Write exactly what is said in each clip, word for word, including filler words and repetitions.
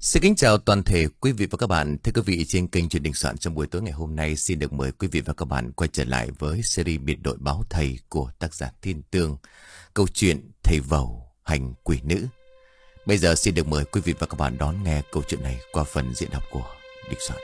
Xin kính chào toàn thể quý vị và các bạn. Thưa quý vị, trên kênh Truyền Đình Soạn trong buổi tối ngày hôm nay xin được mời quý vị và các bạn quay trở lại với series biệt đội báo thầy của tác giả Thiên Tương, câu chuyện Thầy Vầu Hành Quỷ Nữ. Bây giờ xin được mời quý vị và các bạn đón nghe câu chuyện này qua phần diễn đọc của Đình Soạn.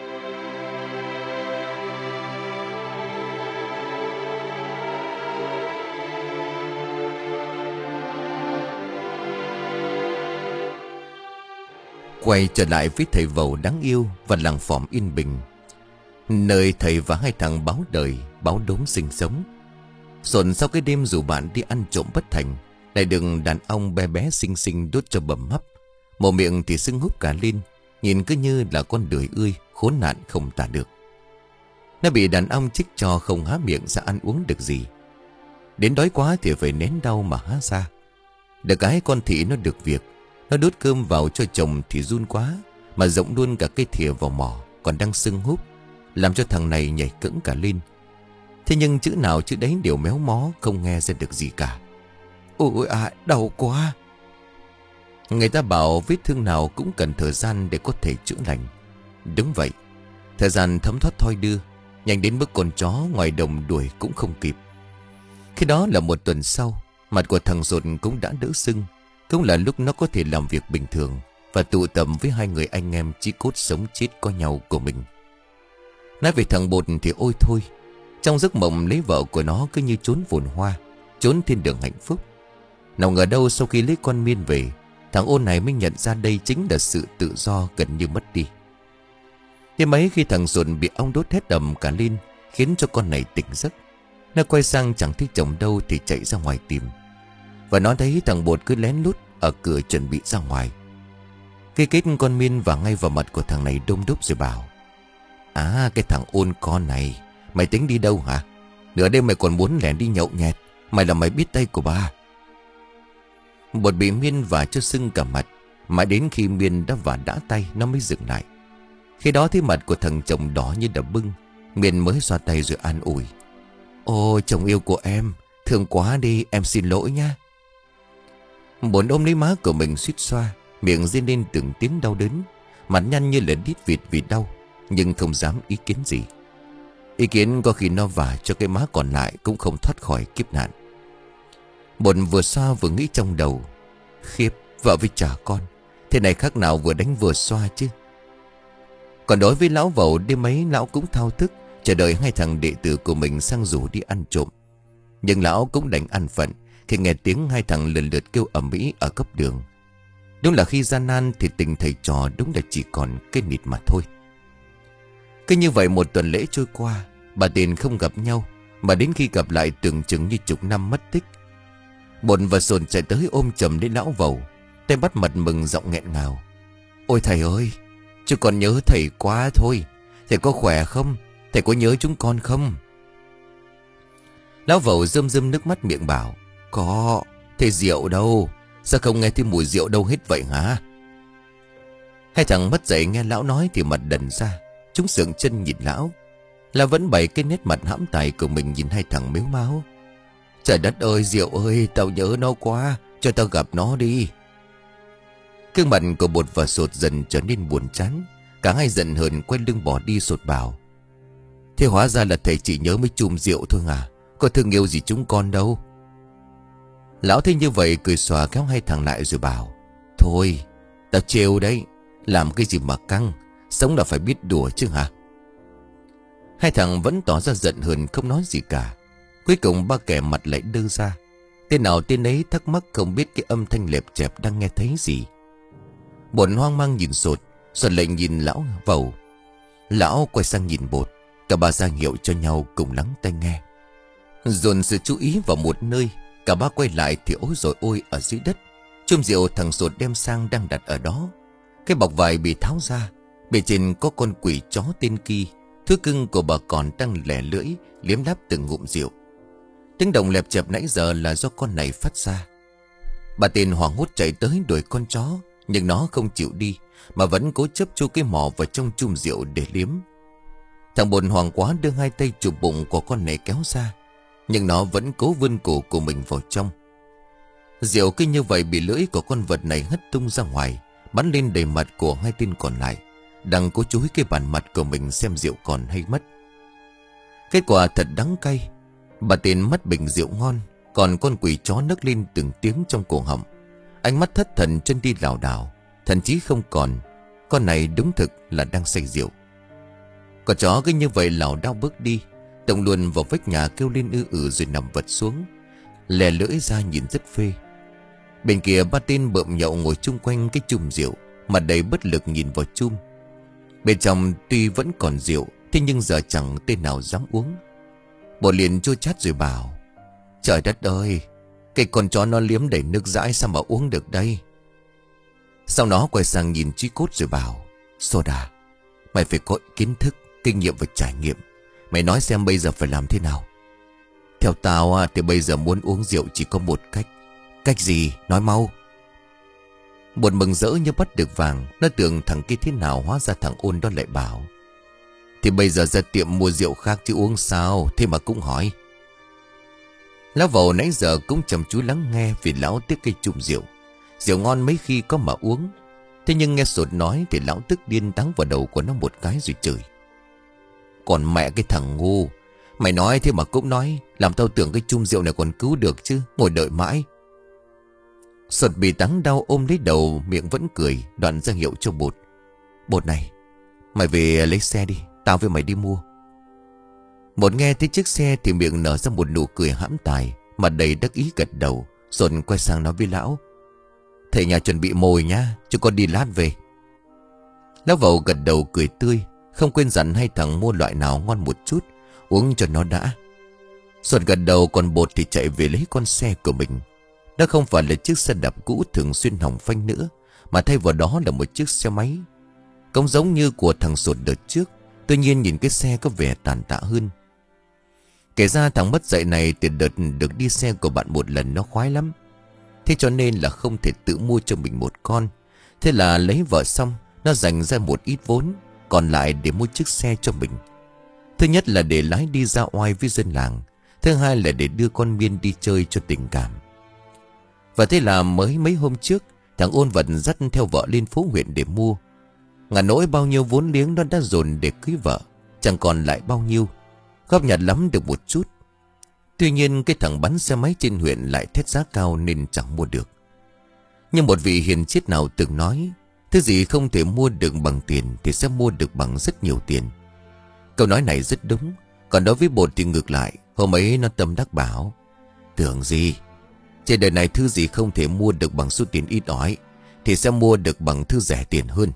Quay trở lại với thầy Vầu đáng yêu và làng Phòm yên bình, nơi thầy và hai thằng báo đời, báo đốm sinh sống. Xuân sau cái đêm dù bạn đi ăn trộm bất thành, lại đừng đàn ông bé bé xinh xinh đốt cho bầm hấp, mồm miệng thì sưng húp cả lên, nhìn cứ như là con đười ươi khốn nạn không tả được. Nó bị đàn ông chích cho không há miệng ra ăn uống được gì, đến đói quá thì phải nén đau mà há ra. Được cái con thị nó được việc, nó đút cơm vào cho chồng thì run quá, mà rộng luôn cả cái thìa vào mỏ, còn đang sưng húp, làm cho thằng này nhảy cẫng cả lên. Thế nhưng chữ nào chữ đấy đều méo mó, không nghe ra được gì cả. Ôi à, đau quá. Người ta bảo vết thương nào cũng cần thời gian để có thể chữa lành. Đúng vậy, thời gian thấm thoát thoi đưa, nhanh đến mức con chó ngoài đồng đuổi cũng không kịp. Khi đó là một tuần sau, mặt của thằng Rột cũng đã đỡ sưng, cũng là lúc nó có thể làm việc bình thường và tụ tập với hai người anh em chí cốt sống chết có nhau của mình. Nói về thằng Bột thì ôi thôi, trong giấc mộng lấy vợ của nó cứ như trốn phồn hoa, trốn thiên đường hạnh phúc. Nào ngờ đâu sau khi lấy con Miên về, thằng Ôn này mới nhận ra đây chính là sự tự do gần như mất đi. Thế mấy khi thằng Dồn bị ong đốt hết đầm cả lên, khiến cho con này tỉnh giấc. Nó quay sang chẳng thấy chồng đâu thì chạy ra ngoài tìm, và nó thấy thằng Bột cứ lén lút ở cửa chuẩn bị ra ngoài. Cái kết con Miên vào ngay vào mặt của thằng này đông đúc rồi bảo: À, cái thằng Ôn con này, mày tính đi đâu hả? Nửa đêm mày còn muốn lẻn đi nhậu nhẹt, mày là mày biết tay của ba. Bột bị Miên vả cho sưng cả mặt, mãi đến khi Miên đã vả đã tay nó mới dừng lại. Khi đó thấy mặt của thằng chồng đỏ như đập bưng, Miên mới xoa tay rồi an ủi: Ôi chồng yêu của em, thương quá đi, em xin lỗi nha. Bột ôm lấy má của mình suýt xoa, miệng rên lên từng tiếng đau đớn, mặt nhăn như là đít vịt vì đau, nhưng không dám ý kiến gì. Ý kiến có khi nó vả cho cái má còn lại cũng không thoát khỏi kiếp nạn. Bột vừa xoa vừa nghĩ trong đầu: Khiếp, vợ với chả con, thế này khác nào vừa đánh vừa xoa chứ. Còn đối với lão Vầu, đêm ấy lão cũng thao thức chờ đợi hai thằng đệ tử của mình sang rủ đi ăn trộm. Nhưng lão cũng đành ăn phận khi nghe tiếng hai thằng lần lượt kêu ầm ĩ ở góc đường. Đúng là khi gian nan thì tình thầy trò đúng là chỉ còn cái nịt mà thôi. Cứ như vậy một tuần lễ trôi qua, bà Tiền không gặp nhau, mà đến khi gặp lại tưởng chừng như chục năm mất tích. Bột và Sồn chạy tới ôm chầm lấy lão Vầu, tay bắt mặt mừng giọng nghẹn ngào: Ôi thầy ơi, chứ còn nhớ thầy quá thôi. Thầy có khỏe không? Thầy có nhớ chúng con không? Lão Vầu rơm rơm nước mắt miệng bảo: Có, thầy rượu đâu? Sao không nghe thấy mùi rượu đâu hết vậy hả? Hai thằng mất dậy nghe lão nói thì mặt đần ra, chúng sượng chân nhìn lão. Là vẫn bày cái nét mặt hãm tài của mình nhìn hai thằng mếu máo: Trời đất ơi, rượu ơi, tao nhớ nó quá, cho tao gặp nó đi. Gương mặt của Bột và Sột dần trở nên buồn chán, cả hai giận hờn quay lưng bỏ đi. Sột bảo: Thế hóa ra là thầy chỉ nhớ mấy chùm rượu thôi à? Có thương yêu gì chúng con đâu. Lão thấy như vậy cười xòa kéo hai thằng lại rồi bảo: Thôi, tao trêu đấy, làm cái gì mà căng, sống là phải biết đùa chứ hả? Hai thằng vẫn tỏ ra giận hờn không nói gì cả. Cuối cùng ba kẻ mặt lại đơ ra, tên nào tên ấy thắc mắc không biết cái âm thanh lẹp chẹp đang nghe thấy gì. Bột hoang mang nhìn Sột, Sột lại nhìn lão Vầu. Lão quay sang nhìn Bột, cả ba ra hiệu cho nhau cùng lắng tai nghe. Dồn sự chú ý vào một nơi, cả ba quay lại thì ôi rồi ôi, ở dưới đất, chum rượu thằng Sột đem sang đang đặt ở đó. Cái bọc vải bị tháo ra, bề trên có con quỷ chó tên Kỳ, thú cưng của bà còn đang lẻ lưỡi liếm láp từng ngụm rượu. Tiếng động lẹp chẹp nãy giờ là do con này phát ra. Bà Tiền hoảng hốt chạy tới đuổi con chó, nhưng nó không chịu đi, mà vẫn cố chấp chu cái mỏ vào trong chum rượu để liếm. Thằng Bồn hoảng quá đưa hai tay chụp bụng của con này kéo ra, nhưng nó vẫn cố vươn cổ của mình vào trong. Rượu cứ như vậy bị lưỡi của con vật này hất tung ra ngoài, bắn lên đầy mặt của hai tên còn lại, đang cố chúi cái bàn mặt của mình xem rượu còn hay mất. Kết quả thật đắng cay. Bà tên mất bình rượu ngon, còn con quỷ chó nấc lên từng tiếng trong cổ họng. Ánh mắt thất thần, chân đi lảo đảo, thần trí không còn. Con này đúng thực là đang say rượu. Con chó cứ như vậy lảo đảo bước đi, động luôn vào vách nhà kêu lên ư ử rồi nằm vật xuống, lè lưỡi ra nhìn rất phê. Bên kia ba tên bợm nhậu ngồi chung quanh cái chum rượu, mặt đầy bất lực nhìn vào chum. Bên trong tuy vẫn còn rượu, thế nhưng giờ chẳng tên nào dám uống. Bộ liền chua chát rồi bảo: trời đất ơi, cái con chó nó liếm đầy nước dãi sao mà uống được đây. Sau đó quay sang nhìn Chí Cốt rồi bảo: Soda, mày phải có kiến thức, kinh nghiệm và trải nghiệm. Mày nói xem bây giờ phải làm thế nào. Theo tao thì bây giờ muốn uống rượu chỉ có một cách. Cách gì? Nói mau. Bột mừng rỡ như bắt được vàng. Nó tưởng thằng kia thế nào, hóa ra thằng Ôn đó lại bảo: thì bây giờ ra tiệm mua rượu khác chứ uống sao. Thế mà cũng hỏi. Lão Vầu nãy giờ cũng chăm chú lắng nghe, vì lão tiếc cây chum rượu. Rượu ngon mấy khi có mà uống. Thế nhưng nghe Sột nói thì lão tức điên đắng vào đầu của nó một cái rồi chửi: còn mẹ cái thằng ngu, mày nói thế mà cũng nói, làm tao tưởng cái chum rượu này còn cứu được chứ, ngồi đợi mãi. Sột bị đắng đau ôm lấy đầu, miệng vẫn cười, đoạn ra hiệu cho Bột: Bột này, mày về lấy xe đi, tao với mày đi mua. Bột nghe thấy chiếc xe thì miệng nở ra một nụ cười hãm tài, mặt đầy đắc ý gật đầu. Sột quay sang nói với lão: thầy nhà chuẩn bị mồi nhá, chứ con đi lát về. Lão Vầu gật đầu cười tươi, không quên dặn hai thằng mua loại nào ngon một chút, uống cho nó đã. Sột gật đầu, còn Bột thì chạy về lấy con xe của mình. Đó không phải là chiếc xe đạp cũ thường xuyên hỏng phanh nữa, mà thay vào đó là một chiếc xe máy. Cũng giống như của thằng Sột đợt trước, tuy nhiên nhìn cái xe có vẻ tàn tạ hơn. Kể ra thằng mất dạy này từ đợt được đi xe của bạn một lần nó khoái lắm. Thế cho nên là không thể tự mua cho mình một con. Thế là lấy vợ xong, nó dành ra một ít vốn còn lại để mua chiếc xe cho mình. Thứ nhất là để lái đi ra oai với dân làng. Thứ hai là để đưa con Miên đi chơi cho tình cảm. Và thế là mới mấy hôm trước, thằng Ôn Vật dắt theo vợ lên phố huyện để mua. Ngả nỗi bao nhiêu vốn liếng nó đã dồn để cưới vợ, chẳng còn lại bao nhiêu. Góp nhặt lắm được một chút. Tuy nhiên cái thằng bắn xe máy trên huyện lại thét giá cao nên chẳng mua được. Nhưng một vị hiền triết nào từng nói: thứ gì không thể mua được bằng tiền thì sẽ mua được bằng rất nhiều tiền. Câu nói này rất đúng. Còn đối với Bột thì ngược lại. Hôm ấy nó tâm đắc bảo: tưởng gì, trên đời này thứ gì không thể mua được bằng số tiền ít ỏi thì sẽ mua được bằng thứ rẻ tiền hơn.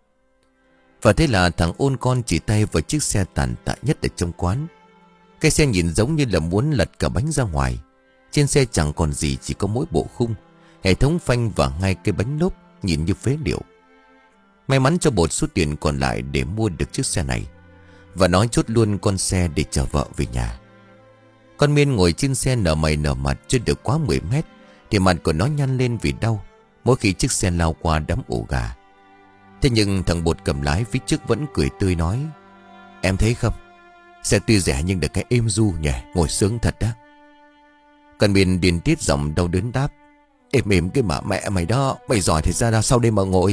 Và thế là thằng Ôn con chỉ tay vào chiếc xe tàn tạ nhất ở trong quán. Cái xe nhìn giống như là muốn lật cả bánh ra ngoài. Trên xe chẳng còn gì, chỉ có mỗi bộ khung, hệ thống phanh và ngay cái bánh lốp nhìn như phế liệu. May mắn cho Bột số tiền còn lại để mua được chiếc xe này, và nói chốt luôn con xe để chở vợ về nhà. Con Miên ngồi trên xe nở mày nở mặt chưa được quá mười mét thì mặt của nó nhăn lên vì đau mỗi khi chiếc xe lao qua đám ổ gà. Thế nhưng thằng Bột cầm lái phía trước vẫn cười tươi nói: em thấy không, xe tuy rẻ nhưng được cái êm du nhỉ, ngồi sướng thật đó. Con Miên điên tiết giọng đau đớn đáp: êm êm cái mà mẹ mày đó, mày giỏi thì ra ra sau đây mà ngồi.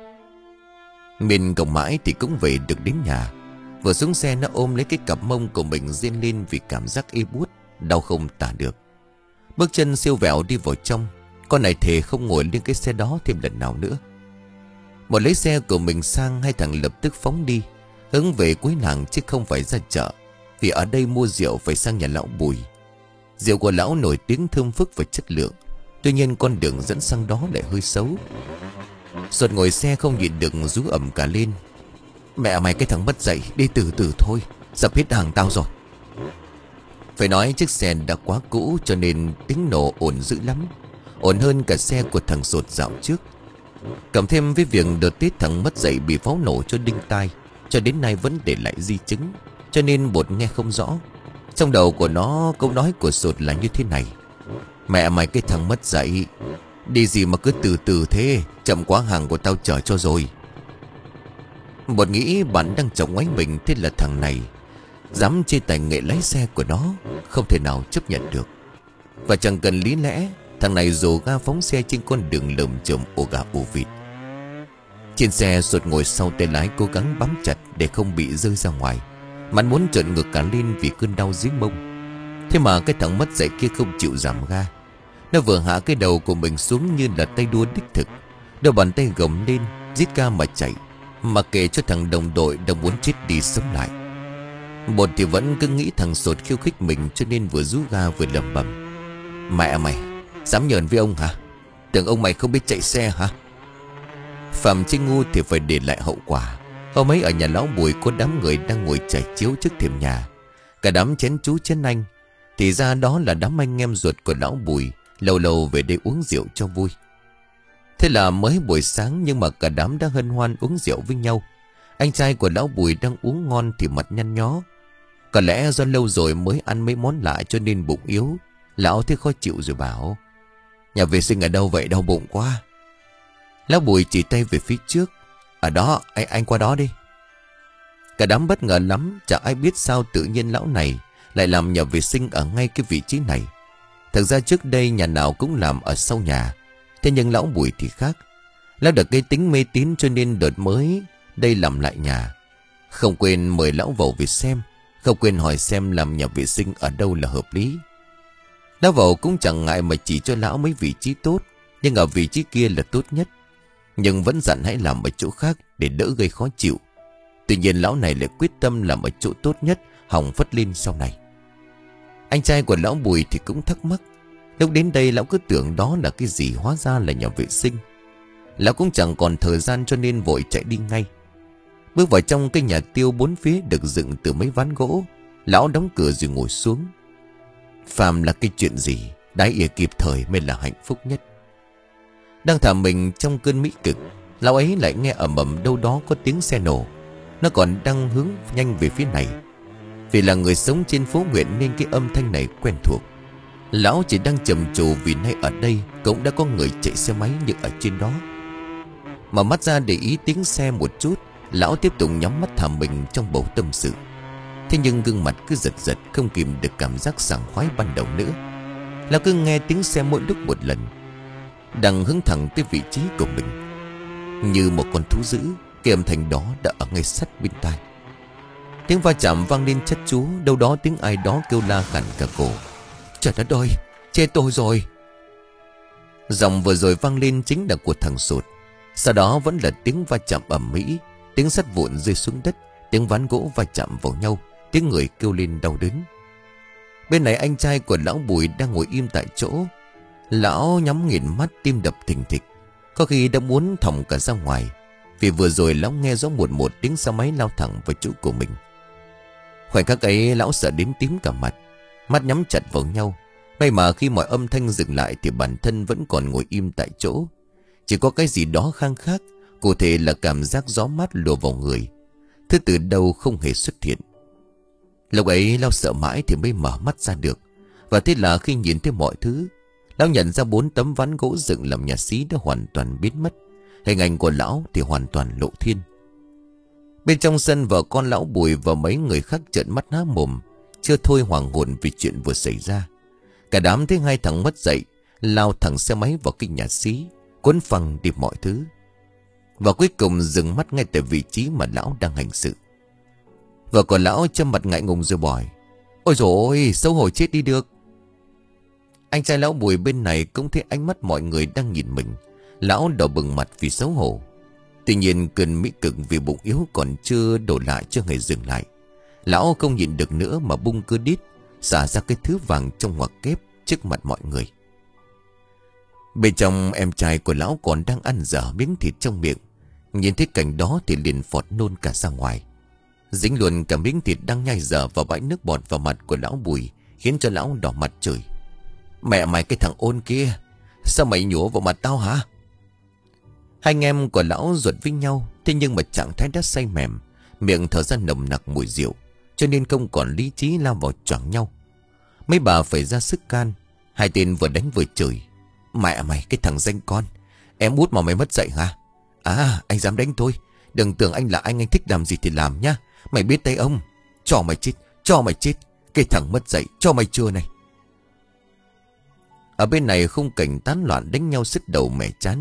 Miên gồng mãi thì cũng về được đến nhà. Vừa xuống xe nó ôm lấy cái cặp mông của mình rên lên vì cảm giác ê buốt, đau không tả được. Bước chân siêu vẹo đi vào trong. Con này thề không ngồi lên cái xe đó thêm lần nào nữa. Một lấy xe của mình sang, hai thằng lập tức phóng đi, hướng về cuối làng chứ không phải ra chợ. Vì ở đây mua rượu phải sang nhà lão Bùi. Rượu của lão nổi tiếng thơm phức và chất lượng. Tuy nhiên con đường dẫn sang đó lại hơi xấu. Sột ngồi xe không nhịn được rú ẩm cả lên: mẹ mày cái thằng mất dạy, đi từ từ thôi, sắp hết hàng tao rồi. Phải nói chiếc xe đã quá cũ cho nên tiếng nổ ồn dữ lắm, ồn hơn cả xe của thằng Sột dạo trước. Cộng thêm với việc đợt Tết thằng mất dạy bị pháo nổ cho đinh tai, cho đến nay vẫn để lại di chứng, cho nên Bột nghe không rõ. Trong đầu của nó câu nói của Sột là như thế này: mẹ mày cái thằng mất dạy, đi gì mà cứ từ từ thế, chậm quá hàng của tao chở cho rồi. Bột nghĩ bạn đang chồng ngoáy mình, thế là thằng này dám chê tài nghệ lái xe của nó, không thể nào chấp nhận được. Và chẳng cần lý lẽ, thằng này dồ ga phóng xe trên con đường lởm chởm ổ gà ổ vịt. Trên xe Sột ngồi sau tay lái cố gắng bám chặt để không bị rơi ra ngoài. Hắn muốn trợn ngược cả lên vì cơn đau dưới mông. Thế mà cái thằng mất dạy kia không chịu giảm ga. Nó vừa hạ cái đầu của mình xuống như là tay đua đích thực. Đôi bàn tay gầm lên, rít ga mà chạy, mà kể cho thằng đồng đội đang muốn chết đi sống lại. Một thì vẫn cứ nghĩ thằng Sột khiêu khích mình, cho nên vừa rú ga vừa lẩm bẩm: mẹ mày, dám nhờn với ông hả? Tưởng ông mày không biết chạy xe hả? Phạm Chi ngu thì phải để lại hậu quả. Hôm ấy ở nhà lão Bùi có đám người đang ngồi trải chiếu trước thềm nhà. Cả đám chén chú chén anh. Thì ra đó là đám anh em ruột của lão Bùi, lâu lâu về đây uống rượu cho vui. Thế là mới buổi sáng nhưng mà cả đám đã hân hoan uống rượu với nhau. Anh trai của lão Bùi đang uống ngon thì mặt nhăn nhó. Có lẽ do lâu rồi mới ăn mấy món lạ cho nên bụng yếu. Lão thấy khó chịu rồi bảo: nhà vệ sinh ở đâu vậy, đau bụng quá. Lão Bùi chỉ tay về phía trước: ở đó, anh, anh qua đó đi. Cả đám bất ngờ lắm, chả ai biết sao tự nhiên lão này lại làm nhà vệ sinh ở ngay cái vị trí này. Thật ra trước đây nhà nào cũng làm ở sau nhà. Thế nhưng lão Bùi thì khác. Lão được cái tính mê tín cho nên đợt mới đây làm lại nhà. Không quên mời lão vào về xem, không quên hỏi xem làm nhà vệ sinh ở đâu là hợp lý. Lão vào cũng chẳng ngại mà chỉ cho lão mấy vị trí tốt, nhưng ở vị trí kia là tốt nhất. Nhưng vẫn dặn hãy làm ở chỗ khác để đỡ gây khó chịu. Tuy nhiên lão này lại quyết tâm làm ở chỗ tốt nhất, hỏng phất lên sau này. Anh trai của lão Bùi thì cũng thắc mắc. Lúc đến đây lão cứ tưởng đó là cái gì, hóa ra là nhà vệ sinh. Lão cũng chẳng còn thời gian cho nên vội chạy đi ngay. Bước vào trong cái nhà tiêu bốn phía được dựng từ mấy ván gỗ. Lão đóng cửa rồi ngồi xuống. Phàm là cái chuyện gì, đái ỉa kịp thời mới là hạnh phúc nhất. Đang thả mình trong cơn mỹ cực, lão ấy lại nghe ầm ầm đâu đó có tiếng xe nổ. Nó còn đang hướng nhanh về phía này. Vì là người sống trên phố huyện nên cái âm thanh này quen thuộc. Lão chỉ đang trầm trồ vì nay ở đây cũng đã có người chạy xe máy như ở trên đó. Mà mắt ra để ý tiếng xe một chút, lão tiếp tục nhắm mắt thả mình trong bầu tâm sự. Thế nhưng gương mặt cứ giật giật, không kìm được cảm giác sảng khoái ban đầu nữa. Lão cứ nghe tiếng xe mỗi lúc một lần, đang hướng thẳng tới vị trí của mình. Như một con thú dữ, cái âm thanh đó đã ở ngay sát bên tai. Tiếng va chạm vang lên chát chúa, đâu đó tiếng ai đó kêu la khản cả cổ: trời đất ơi, chết tôi rồi. Giọng vừa rồi vang lên chính là của thằng Sột. Sau đó vẫn là tiếng va chạm ầm ĩ, tiếng sắt vụn rơi xuống đất, tiếng ván gỗ va chạm vào nhau, tiếng người kêu lên đau đớn. Bên này anh trai của lão Bùi đang ngồi im tại chỗ. Lão nhắm nghiền mắt, tim đập thình thịch, có khi đã muốn thòng cả ra ngoài. Vì vừa rồi lão nghe rõ một một tiếng xe máy lao thẳng vào chỗ của mình. Khoảnh khắc ấy lão sợ đến tím cả mặt, mắt nhắm chặt vào nhau. May mà khi mọi âm thanh dừng lại thì bản thân vẫn còn ngồi im tại chỗ. Chỉ có cái gì đó khang khác, cụ thể là cảm giác gió mát lùa vào người, thứ từ đâu không hề xuất hiện. Lúc ấy lão sợ mãi thì mới mở mắt ra được. Và thế là khi nhìn thấy mọi thứ, lão nhận ra bốn tấm ván gỗ dựng làm nhà xí đã hoàn toàn biến mất. Hình ảnh của lão thì hoàn toàn lộ thiên. Bên trong sân vợ con lão Bùi và mấy người khác trợn mắt há mồm, chưa thôi hoàng hồn vì chuyện vừa xảy ra. Cả đám thấy hai thằng mất dậy, lao thẳng xe máy vào cái nhà xí, cuốn phăng đi mọi thứ. Và cuối cùng dừng mắt ngay tại vị trí mà lão đang hành sự. Vợ của lão châm mặt ngại ngùng rồi bòi: ôi dồi ôi, xấu hổ chết đi được. Anh trai lão Bùi bên này cũng thấy ánh mắt mọi người đang nhìn mình. Lão đỏ bừng mặt vì xấu hổ. Tuy nhiên cơn mỹ cực vì bụng yếu còn chưa đổ lại, chưa hề dừng lại. Lão không nhịn được nữa mà bung cơ đít, xả ra cái thứ vàng trong ngoặc kép trước mặt mọi người. Bên trong em trai của lão còn đang ăn dở miếng thịt trong miệng. Nhìn thấy cảnh đó thì liền phọt nôn cả ra ngoài. Dính luôn cả miếng thịt đang nhai dở vào bãi nước bọt vào mặt của lão Bùi, khiến cho lão đỏ mặt chửi: mẹ mày cái thằng ôn kia, sao mày nhổ vào mặt tao hả? Hai anh em của lão ruột với nhau, thế nhưng mà trạng thái đã say mềm, miệng thở ra nồng nặc mùi rượu, cho nên không còn lý trí lao vào choảng nhau. Mấy bà phải ra sức can. Hai tên vừa đánh vừa chửi: mẹ mày cái thằng danh con, em út mà mày mất dạy hả? À, anh dám đánh tôi, đừng tưởng anh là anh anh thích làm gì thì làm nhá. Mày biết tay ông, cho mày chết, cho mày chết, cái thằng mất dạy, cho mày chưa này. Ở bên này khung cảnh tán loạn đánh nhau sứt đầu mẻ chán.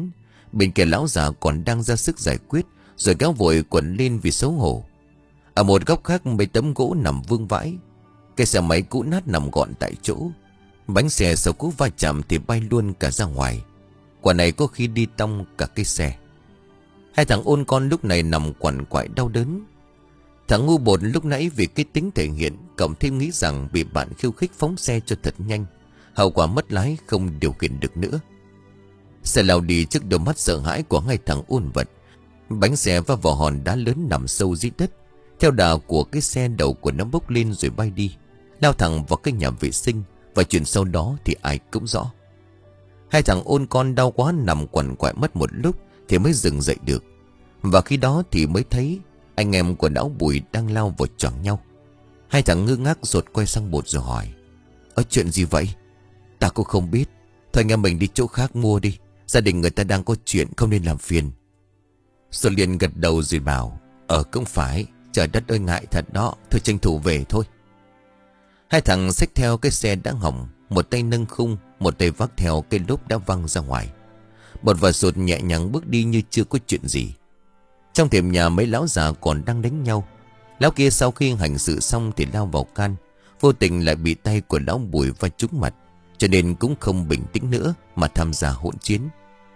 Bên kia lão già còn đang ra sức giải quyết, rồi kéo vội quần lên vì xấu hổ. Ở một góc khác mấy tấm gỗ nằm vương vãi. Cái xe máy cũ nát nằm gọn tại chỗ. Bánh xe sau cú va chạm thì bay luôn cả ra ngoài. Quả này có khi đi tông cả cái xe. Hai thằng ôn con lúc này nằm quằn quại đau đớn. Thằng ngu bột lúc nãy vì cái tính thể hiện, cộng thêm nghĩ rằng bị bạn khiêu khích phóng xe cho thật nhanh, hậu quả mất lái không điều khiển được nữa. Xe lao đi trước đôi mắt sợ hãi của hai thằng ôn vật. Bánh xe va vào hòn đá lớn nằm sâu dưới đất. Theo đà của cái xe, đầu của nó bốc lên rồi bay đi, lao thẳng vào cái nhà vệ sinh. Và chuyện sau đó thì ai cũng rõ. Hai thằng ôn con đau quá nằm quằn quại mất một lúc thì mới dừng dậy được. Và khi đó thì mới thấy anh em của lão Bùi đang lao vào choảng nhau. Hai thằng ngơ ngác rụt quay sang Bột rồi hỏi: "Ở chuyện gì vậy?" "Ta cũng không biết. Thôi anh em mình đi chỗ khác mua đi. Gia đình người ta đang có chuyện, không nên làm phiền." Xuân liền gật đầu rồi bảo: "Ờ cũng phải. Trời đất ơi ngại thật đó. Thôi tranh thủ về thôi." Hai thằng xách theo cái xe đã hỏng, một tay nâng khung, một tay vác theo cái lốp đã văng ra ngoài. Bột và Sột nhẹ nhàng bước đi như chưa có chuyện gì. Trong tiệm nhà mấy lão già còn đang đánh nhau. Lão kia sau khi hành sự xong thì lao vào can, vô tình lại bị tay của lão Bùi va trúng mặt, cho nên cũng không bình tĩnh nữa mà tham gia hỗn chiến.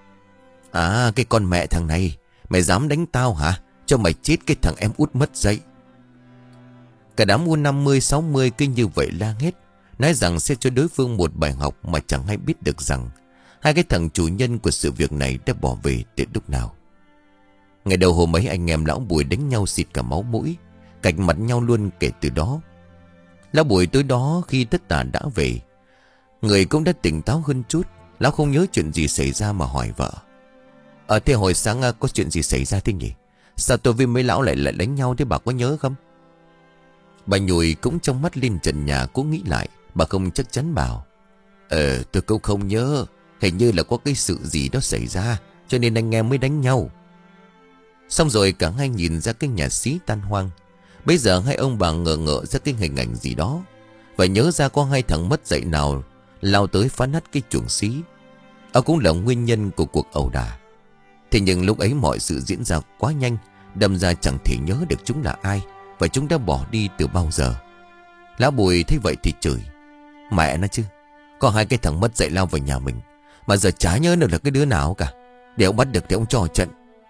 "À, cái con mẹ thằng này, mày dám đánh tao hả? Cho mày chết cái thằng em út mất dậy." Cả đám u năm mươi sáu mươi cứ như vậy la hết, nói rằng sẽ cho đối phương một bài học, mà chẳng hay biết được rằng hai cái thằng chủ nhân của sự việc này đã bỏ về từ lúc nào. Ngày đầu hôm ấy anh em lão Bùi đánh nhau xịt cả máu mũi, cạch mặt nhau luôn kể từ đó. Lão Bùi tối đó khi tất tả đã về, người cũng đã tỉnh táo hơn chút. Lão không nhớ chuyện gì xảy ra mà hỏi vợ: "Ở thế hồi sáng có chuyện gì xảy ra thế nhỉ? Sao tôi với mấy lão lại lại đánh nhau thế, bà có nhớ không?" Bà Nhùi cũng trong mắt lên trần nhà cố nghĩ lại. Bà không chắc chắn bảo: "Ờ tôi cũng không nhớ. Hình như là có cái sự gì đó xảy ra, cho nên anh em mới đánh nhau." Xong rồi cả hai nhìn ra cái nhà xí tan hoang. Bây giờ hai ông bà ngờ ngợ ra cái hình ảnh gì đó, và nhớ ra có hai thằng mất dạy nào lao tới phá nát cái chuồng xí. Đó cũng là nguyên nhân của cuộc ẩu đả. Thế nhưng lúc ấy mọi sự diễn ra quá nhanh, đâm ra chẳng thể nhớ được chúng là ai, và chúng đã bỏ đi từ bao giờ. Lão Bùi thấy vậy thì chửi: "Mẹ nó chứ, có hai cái thằng mất dạy lao vào nhà mình, mà giờ chả nhớ được là cái đứa nào cả. Để ông bắt được thì ông cho trận."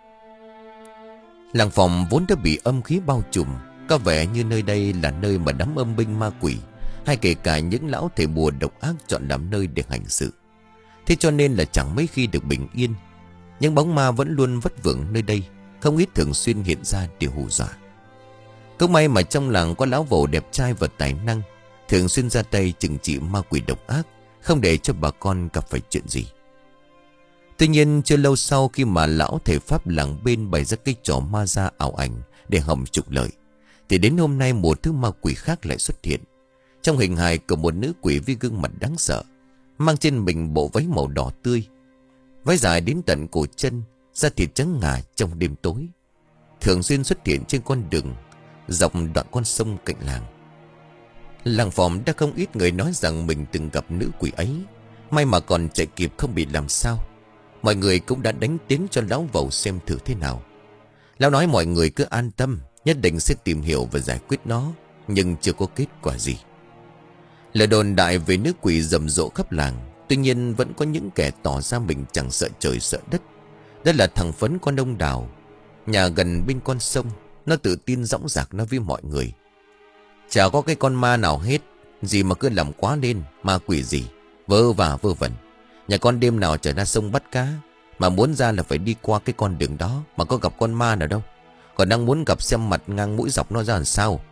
Làng phòng vốn đã bị âm khí bao trùm, có vẻ như nơi đây là nơi mà đám âm binh ma quỷ, hay kể cả những lão thầy bùa độc ác chọn làm nơi để hành sự. Thế cho nên là chẳng mấy khi được bình yên. Những bóng ma vẫn luôn vất vưởng nơi đây, không ít thường xuyên hiện ra để hù dọa. Cũng may mà trong làng có lão vầu đẹp trai và tài năng, thường xuyên ra tay trừng trị ma quỷ độc ác, không để cho bà con gặp phải chuyện gì. Tuy nhiên chưa lâu sau, khi mà lão thầy pháp làng bên bày ra cái trò ma ra ảo ảnh để hòng trục lợi, thì đến hôm nay một thứ ma quỷ khác lại xuất hiện, trong hình hài của một nữ quỷ với gương mặt đáng sợ, mang trên mình bộ váy màu đỏ tươi, váy dài đến tận cổ chân, da thịt trắng ngà trong đêm tối, thường xuyên xuất hiện trên con đường dọc đoạn con sông cạnh làng. Làng phòng đã không ít người nói rằng mình từng gặp nữ quỷ ấy, may mà còn chạy kịp không bị làm sao. Mọi người cũng đã đánh tiếng cho lão vầu xem thử thế nào. Lão nói mọi người cứ an tâm, nhất định sẽ tìm hiểu và giải quyết nó, nhưng chưa có kết quả gì. Lời đồn đại về nữ quỷ rầm rộ khắp làng. Tuy nhiên vẫn có những kẻ tỏ ra mình chẳng sợ trời sợ đất. Đó là thằng Phấn con ông Đào, nhà gần bên con sông. Nó tự tin dõng dạc nói với mọi người: "Chả có cái con ma nào hết. Gì mà cứ làm quá lên, ma quỷ gì, vơ vả vơ vẩn. Nhà con đêm nào trở ra sông bắt cá, mà muốn ra là phải đi qua cái con đường đó, mà có gặp con ma nào đâu. Còn đang muốn gặp xem mặt ngang mũi dọc nó ra làm sao."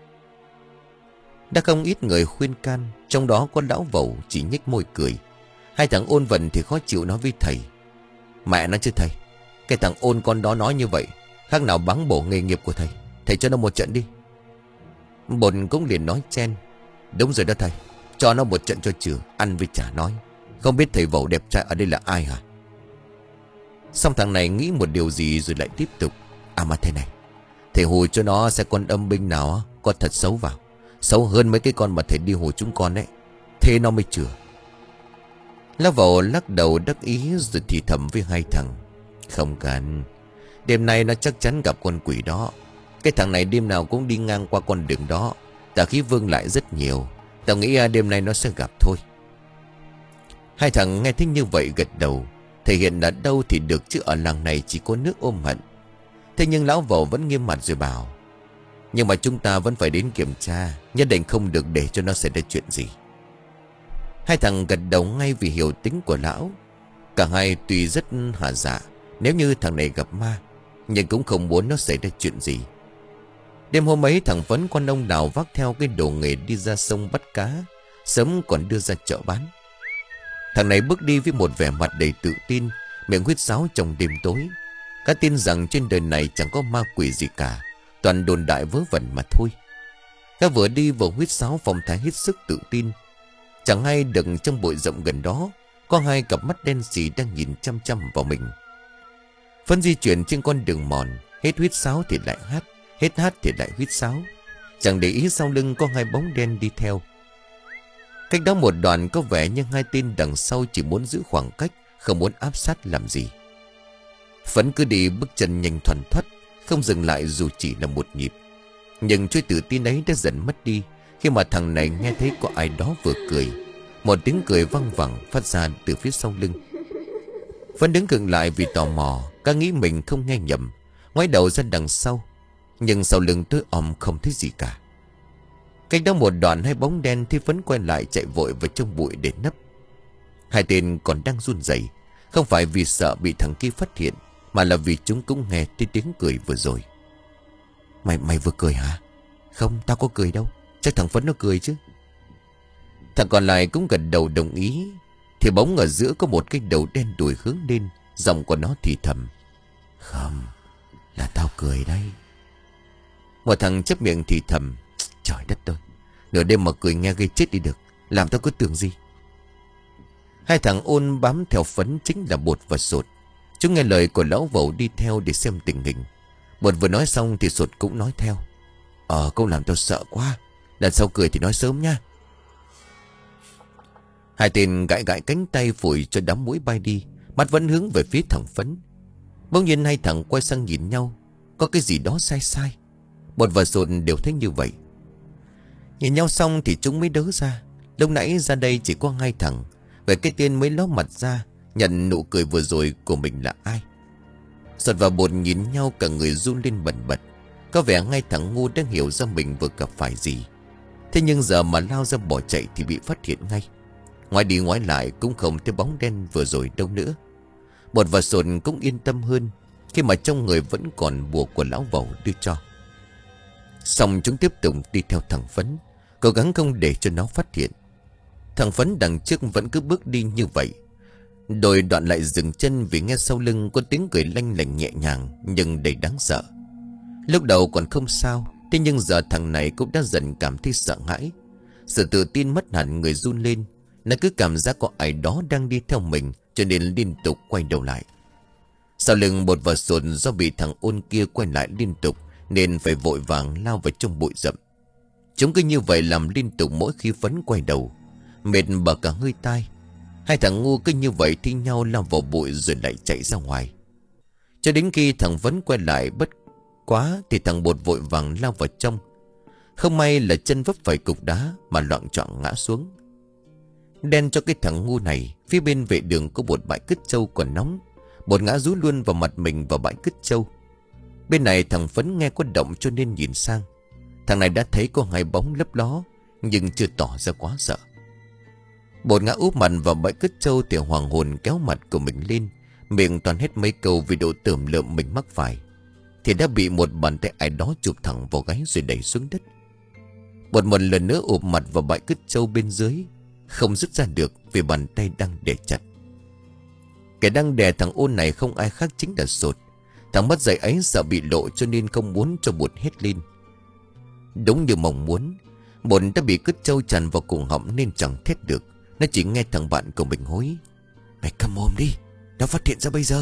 Đã không ít người khuyên can, trong đó có lão vầu chỉ nhếch môi cười. Hai thằng ôn vần thì khó chịu nói với thầy: "Mẹ nó chứ thầy, cái thằng ôn con đó nói như vậy, khác nào báng bổ nghề nghiệp của thầy. Thầy cho nó một trận đi." Bột cũng liền nói chen: "Đúng rồi đó thầy, cho nó một trận cho chừa, ăn với chả nói. Không biết thầy vẩu đẹp trai ở đây là ai hả?" Xong thằng này nghĩ một điều gì rồi lại tiếp tục: "À mà thế này, thầy hù cho nó sẽ con âm binh nào có thật xấu vào, xấu hơn mấy cái con mà thầy đi hù chúng con đấy, thế nó mới chừa." Lão vẩu lắc đầu đắc ý rồi thì thầm với hai thằng: Không cần. Đêm nay nó chắc chắn gặp con quỷ đó. Cái thằng này đêm nào cũng đi ngang qua con đường đó. Tà khí vương lại rất nhiều. Tao nghĩ đêm nay nó sẽ gặp thôi. Hai thằng nghe thấy như vậy gật đầu. Thể hiện ở đâu thì được, chứ ở làng này chỉ có nước ôm hận. Thế nhưng lão vẩu vẫn nghiêm mặt rồi bảo: nhưng mà chúng ta vẫn phải đến kiểm tra, nhất định không được để cho nó xảy ra chuyện gì. Hai thằng gật đầu ngay vì hiểu tính của lão. Cả hai tuy rất hả dạ nếu như thằng này gặp ma, nhưng cũng không muốn nó xảy ra chuyện gì. Đêm hôm ấy thằng Phấn con ông nào vác theo cái đồ nghề đi ra sông bắt cá, sớm còn đưa ra chợ bán. Thằng này bước đi với một vẻ mặt đầy tự tin, miệng huýt sáo trong đêm tối. Cá tin rằng trên đời này chẳng có ma quỷ gì cả, toàn đồn đại vớ vẩn mà thôi. Cá vừa đi vừa huýt sáo phong thái hết sức tự tin. Chẳng hay được trong bụi rậm gần đó có hai cặp mắt đen sì đang nhìn chăm chăm vào mình. Phấn di chuyển trên con đường mòn, hết huýt sáo thì lại hát, hết hát thì lại huýt sáo, chẳng để ý sau lưng có hai bóng đen đi theo. Cách đó một đoạn có vẻ như hai tên đằng sau chỉ muốn giữ khoảng cách, không muốn áp sát làm gì. Phấn cứ đi bước chân nhanh thoăn thoắt, không dừng lại dù chỉ là một nhịp. Nhưng chuỗi tự tin ấy đã dần mất đi khi mà thằng này nghe thấy có ai đó vừa cười. Một tiếng cười văng vẳng phát ra từ phía sau lưng. Phấn đứng khựng lại vì tò mò, cả nghĩ mình không nghe nhầm, ngoái đầu ra đằng sau. Nhưng sau lưng tối om không thấy gì cả. Cách đó một đoạn hai bóng đen thì Phấn quay lại chạy vội vào trong bụi để nấp. Hai tên còn đang run rẩy, không phải vì sợ bị thằng kia phát hiện, mà là vì chúng cũng nghe thấy tiếng cười vừa rồi. Mày mày vừa cười hả? Không, tao có cười đâu, chắc thằng Phấn nó cười chứ. Thằng còn lại cũng gật đầu đồng ý. Thì bóng ở giữa có một cái đầu đen đuổi hướng lên, giọng của nó thì thầm: không, là tao cười đây. Một thằng chép miệng thì thầm: trời đất ơi, nửa đêm mà cười nghe gây chết đi được, làm tao cứ tưởng gì. Hai thằng ôn bám theo Phấn chính là Bột và Sột. Chúng nghe lời của lão vẩu đi theo để xem tình hình. Bột vừa nói xong thì Sột cũng nói theo: Ờ câu làm tao sợ quá, lần sau cười thì nói sớm nha. Hai tên gãi gãi cánh tay phủi cho đám muỗi bay đi, mắt vẫn hướng về phía thằng Phấn. Bỗng nhiên hai thằng quay sang nhìn nhau, có cái gì đó sai sai. Bột và Sột đều thấy như vậy. Nhìn nhau xong thì chúng mới đớ ra. Lúc nãy ra đây chỉ có hai thằng, vậy cái tên mới ló mặt ra nhận nụ cười vừa rồi của mình là ai? Sột và Bột nhìn nhau cả người run lên bần bật. Có vẻ ngay thằng ngu đang hiểu ra mình vừa gặp phải gì. Thế nhưng giờ mà lao ra bỏ chạy thì bị phát hiện ngay. Ngoái đi ngoái lại cũng không thấy bóng đen vừa rồi đâu nữa. Bột và Sột cũng yên tâm hơn khi mà trong người vẫn còn bùa của lão vẩu đưa cho. Xong chúng tiếp tục đi theo thằng Phấn, cố gắng không để cho nó phát hiện. Thằng Phấn đằng trước vẫn cứ bước đi như vậy. Đôi đoạn lại dừng chân vì nghe sau lưng có tiếng cười lanh lảnh nhẹ nhàng nhưng đầy đáng sợ. Lúc đầu còn không sao, thế nhưng giờ thằng này cũng đã dần cảm thấy sợ hãi. Sự tự tin mất hẳn, người run lên. Nó cứ cảm giác có ai đó đang đi theo mình, cho nên liên tục quay đầu lại. Sau lưng Bột và Sột do bị thằng ôn kia quay lại liên tục nên phải vội vàng lao vào trong bụi rậm. Chúng cứ như vậy làm liên tục mỗi khi Phấn quay đầu, mệt bở cả hơi tai. Hai thằng ngu cứ như vậy thi nhau lao vào bụi rồi lại chạy ra ngoài. Cho đến khi thằng Phấn quay lại bất quá thì thằng Bột vội vàng lao vào trong. Không may là chân vấp phải cục đá mà loạng choạng ngã xuống. Đen cho cái thằng ngu này, phía bên vệ đường có một bãi cứt trâu còn nóng. Bột ngã rú luôn vào mặt mình vào bãi cứt trâu. Bên này thằng Phấn nghe có động cho nên nhìn sang. Thằng này đã thấy có hai bóng lấp ló nhưng chưa tỏ ra quá sợ. Bột ngã úp mặt vào bãi cứt trâu thì hoàng hồn kéo mặt của mình lên, miệng toàn hết mấy câu vì độ tởm lợm mình mắc phải, thì đã bị một bàn tay ai đó chụp thẳng vào gáy rồi đẩy xuống đất. Bột một lần nữa ụp mặt vào bãi cứt trâu bên dưới, không dứt ra được vì bàn tay đang đè chặt. Kẻ đang đè thằng ôn này không ai khác chính là Sột. Thằng mất dạy ấy sợ bị lộ cho nên không muốn cho Bột hét lên. Đúng như mong muốn, Bột đã bị cứt trâu chằn vào cổ họng nên chẳng thét được. Nó chỉ nghe thằng bạn của mình hối: mày câm mồm đi, nó phát hiện ra bây giờ.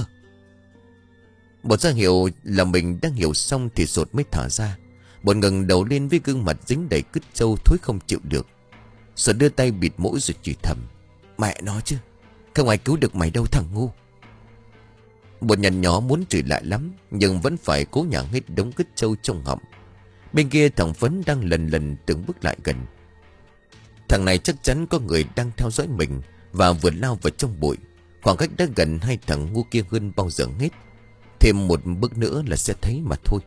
Bột ra hiệu là mình đang hiểu xong thì Sột mới thả ra. Bột ngẩng đầu lên với gương mặt dính đầy cứt trâu thối không chịu được. Sột đưa tay bịt mũi rồi chửi thầm: mẹ nó chứ, không ai cứu được mày đâu thằng ngu. Một nhằn nhỏ muốn chửi lại lắm, nhưng vẫn phải cố nhả hết đống cứt trâu trong họng. Bên kia thằng Phấn đang lần lần từng bước lại gần. Thằng này chắc chắn có người đang theo dõi mình và vừa lao vào trong bụi. Khoảng cách đã gần hai thằng ngu kia hơn bao giờ hết. Thêm một bước nữa là sẽ thấy mà thôi.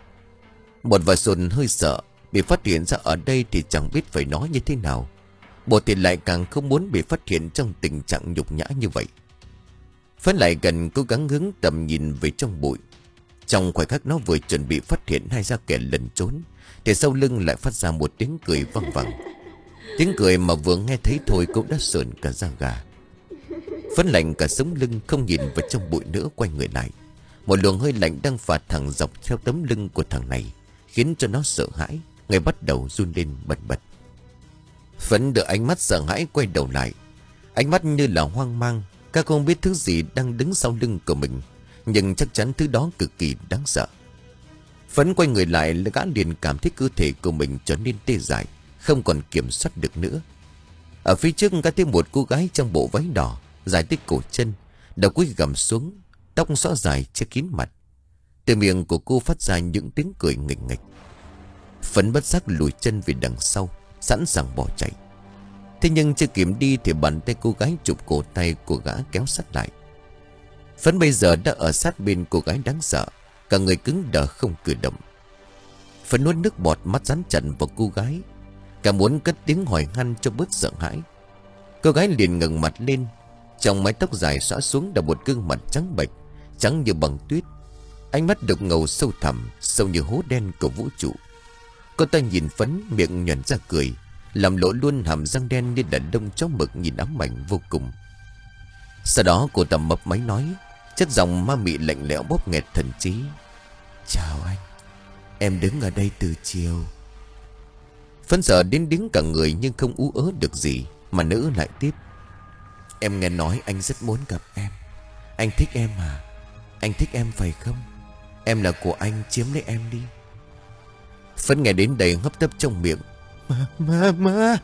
Bột và Sồn hơi sợ. Bị phát hiện ra ở đây thì chẳng biết phải nói như thế nào. Bột thì lại càng không muốn bị phát hiện trong tình trạng nhục nhã như vậy. Phấn lại gần cố gắng hướng tầm nhìn về trong bụi. Trong khoảnh khắc nó vừa chuẩn bị phát hiện hai gia kẻ lẩn trốn, thì sau lưng lại phát ra một tiếng cười vang vẳng. Tiếng cười mà vừa nghe thấy thôi cũng đã sởn cả da gà. Phấn lạnh cả sống lưng, không nhìn vào trong bụi nữa, quay người lại. Một luồng hơi lạnh đang phả thẳng dọc theo tấm lưng của thằng này, khiến cho nó sợ hãi, người bắt đầu run lên bật bật. Phấn đưa ánh mắt sợ hãi quay đầu lại. Ánh mắt như là hoang mang. Các không biết thứ gì đang đứng sau lưng của mình, nhưng chắc chắn thứ đó cực kỳ đáng sợ. Phấn quay người lại, gã liền cảm thấy cơ thể của mình trở nên tê dại, không còn kiểm soát được nữa. Ở phía trước có thêm một cô gái trong bộ váy đỏ, dài tới cổ chân, đầu cúi gằm xuống, tóc xõa dài che kín mặt. Từ miệng của cô phát ra những tiếng cười nghịch nghịch. Phấn bất giác lùi chân về đằng sau, sẵn sàng bỏ chạy. Thế nhưng chưa kịp đi thì bàn tay cô gái chụp cổ tay của gã kéo sát lại. Phấn bây giờ đã ở sát bên cô gái đáng sợ, cả người cứng đờ không cử động. Phấn nuốt nước bọt, mắt dán chặt vào cô gái, cả muốn cất tiếng hỏi han cho bớt sợ hãi. Cô gái liền ngẩng mặt lên, trong mái tóc dài xõa xuống là một gương mặt trắng bệch, trắng như bằng tuyết. Ánh mắt đục ngầu sâu thẳm, sâu như hố đen của vũ trụ. Cô ta nhìn Phấn, miệng nhoẻn ra cười, làm lộ luôn hàm răng đen như là đông chó mực nhìn ám ảnh vô cùng. Sau đó cô ta mấp máy nói, chất giọng ma mị lạnh lẽo bóp nghẹt thần trí: "Chào anh, em đứng ở đây từ chiều." Phấn sợ đến đứng cả người nhưng không ú ớ được gì, mà nữ lại tiếp: "Em nghe nói anh rất muốn gặp em. Anh thích em à? Anh thích em phải không? Em là của anh, chiếm lấy em đi." Phấn nghe đến đây hấp tấp trong miệng: "Ma, ma, ma."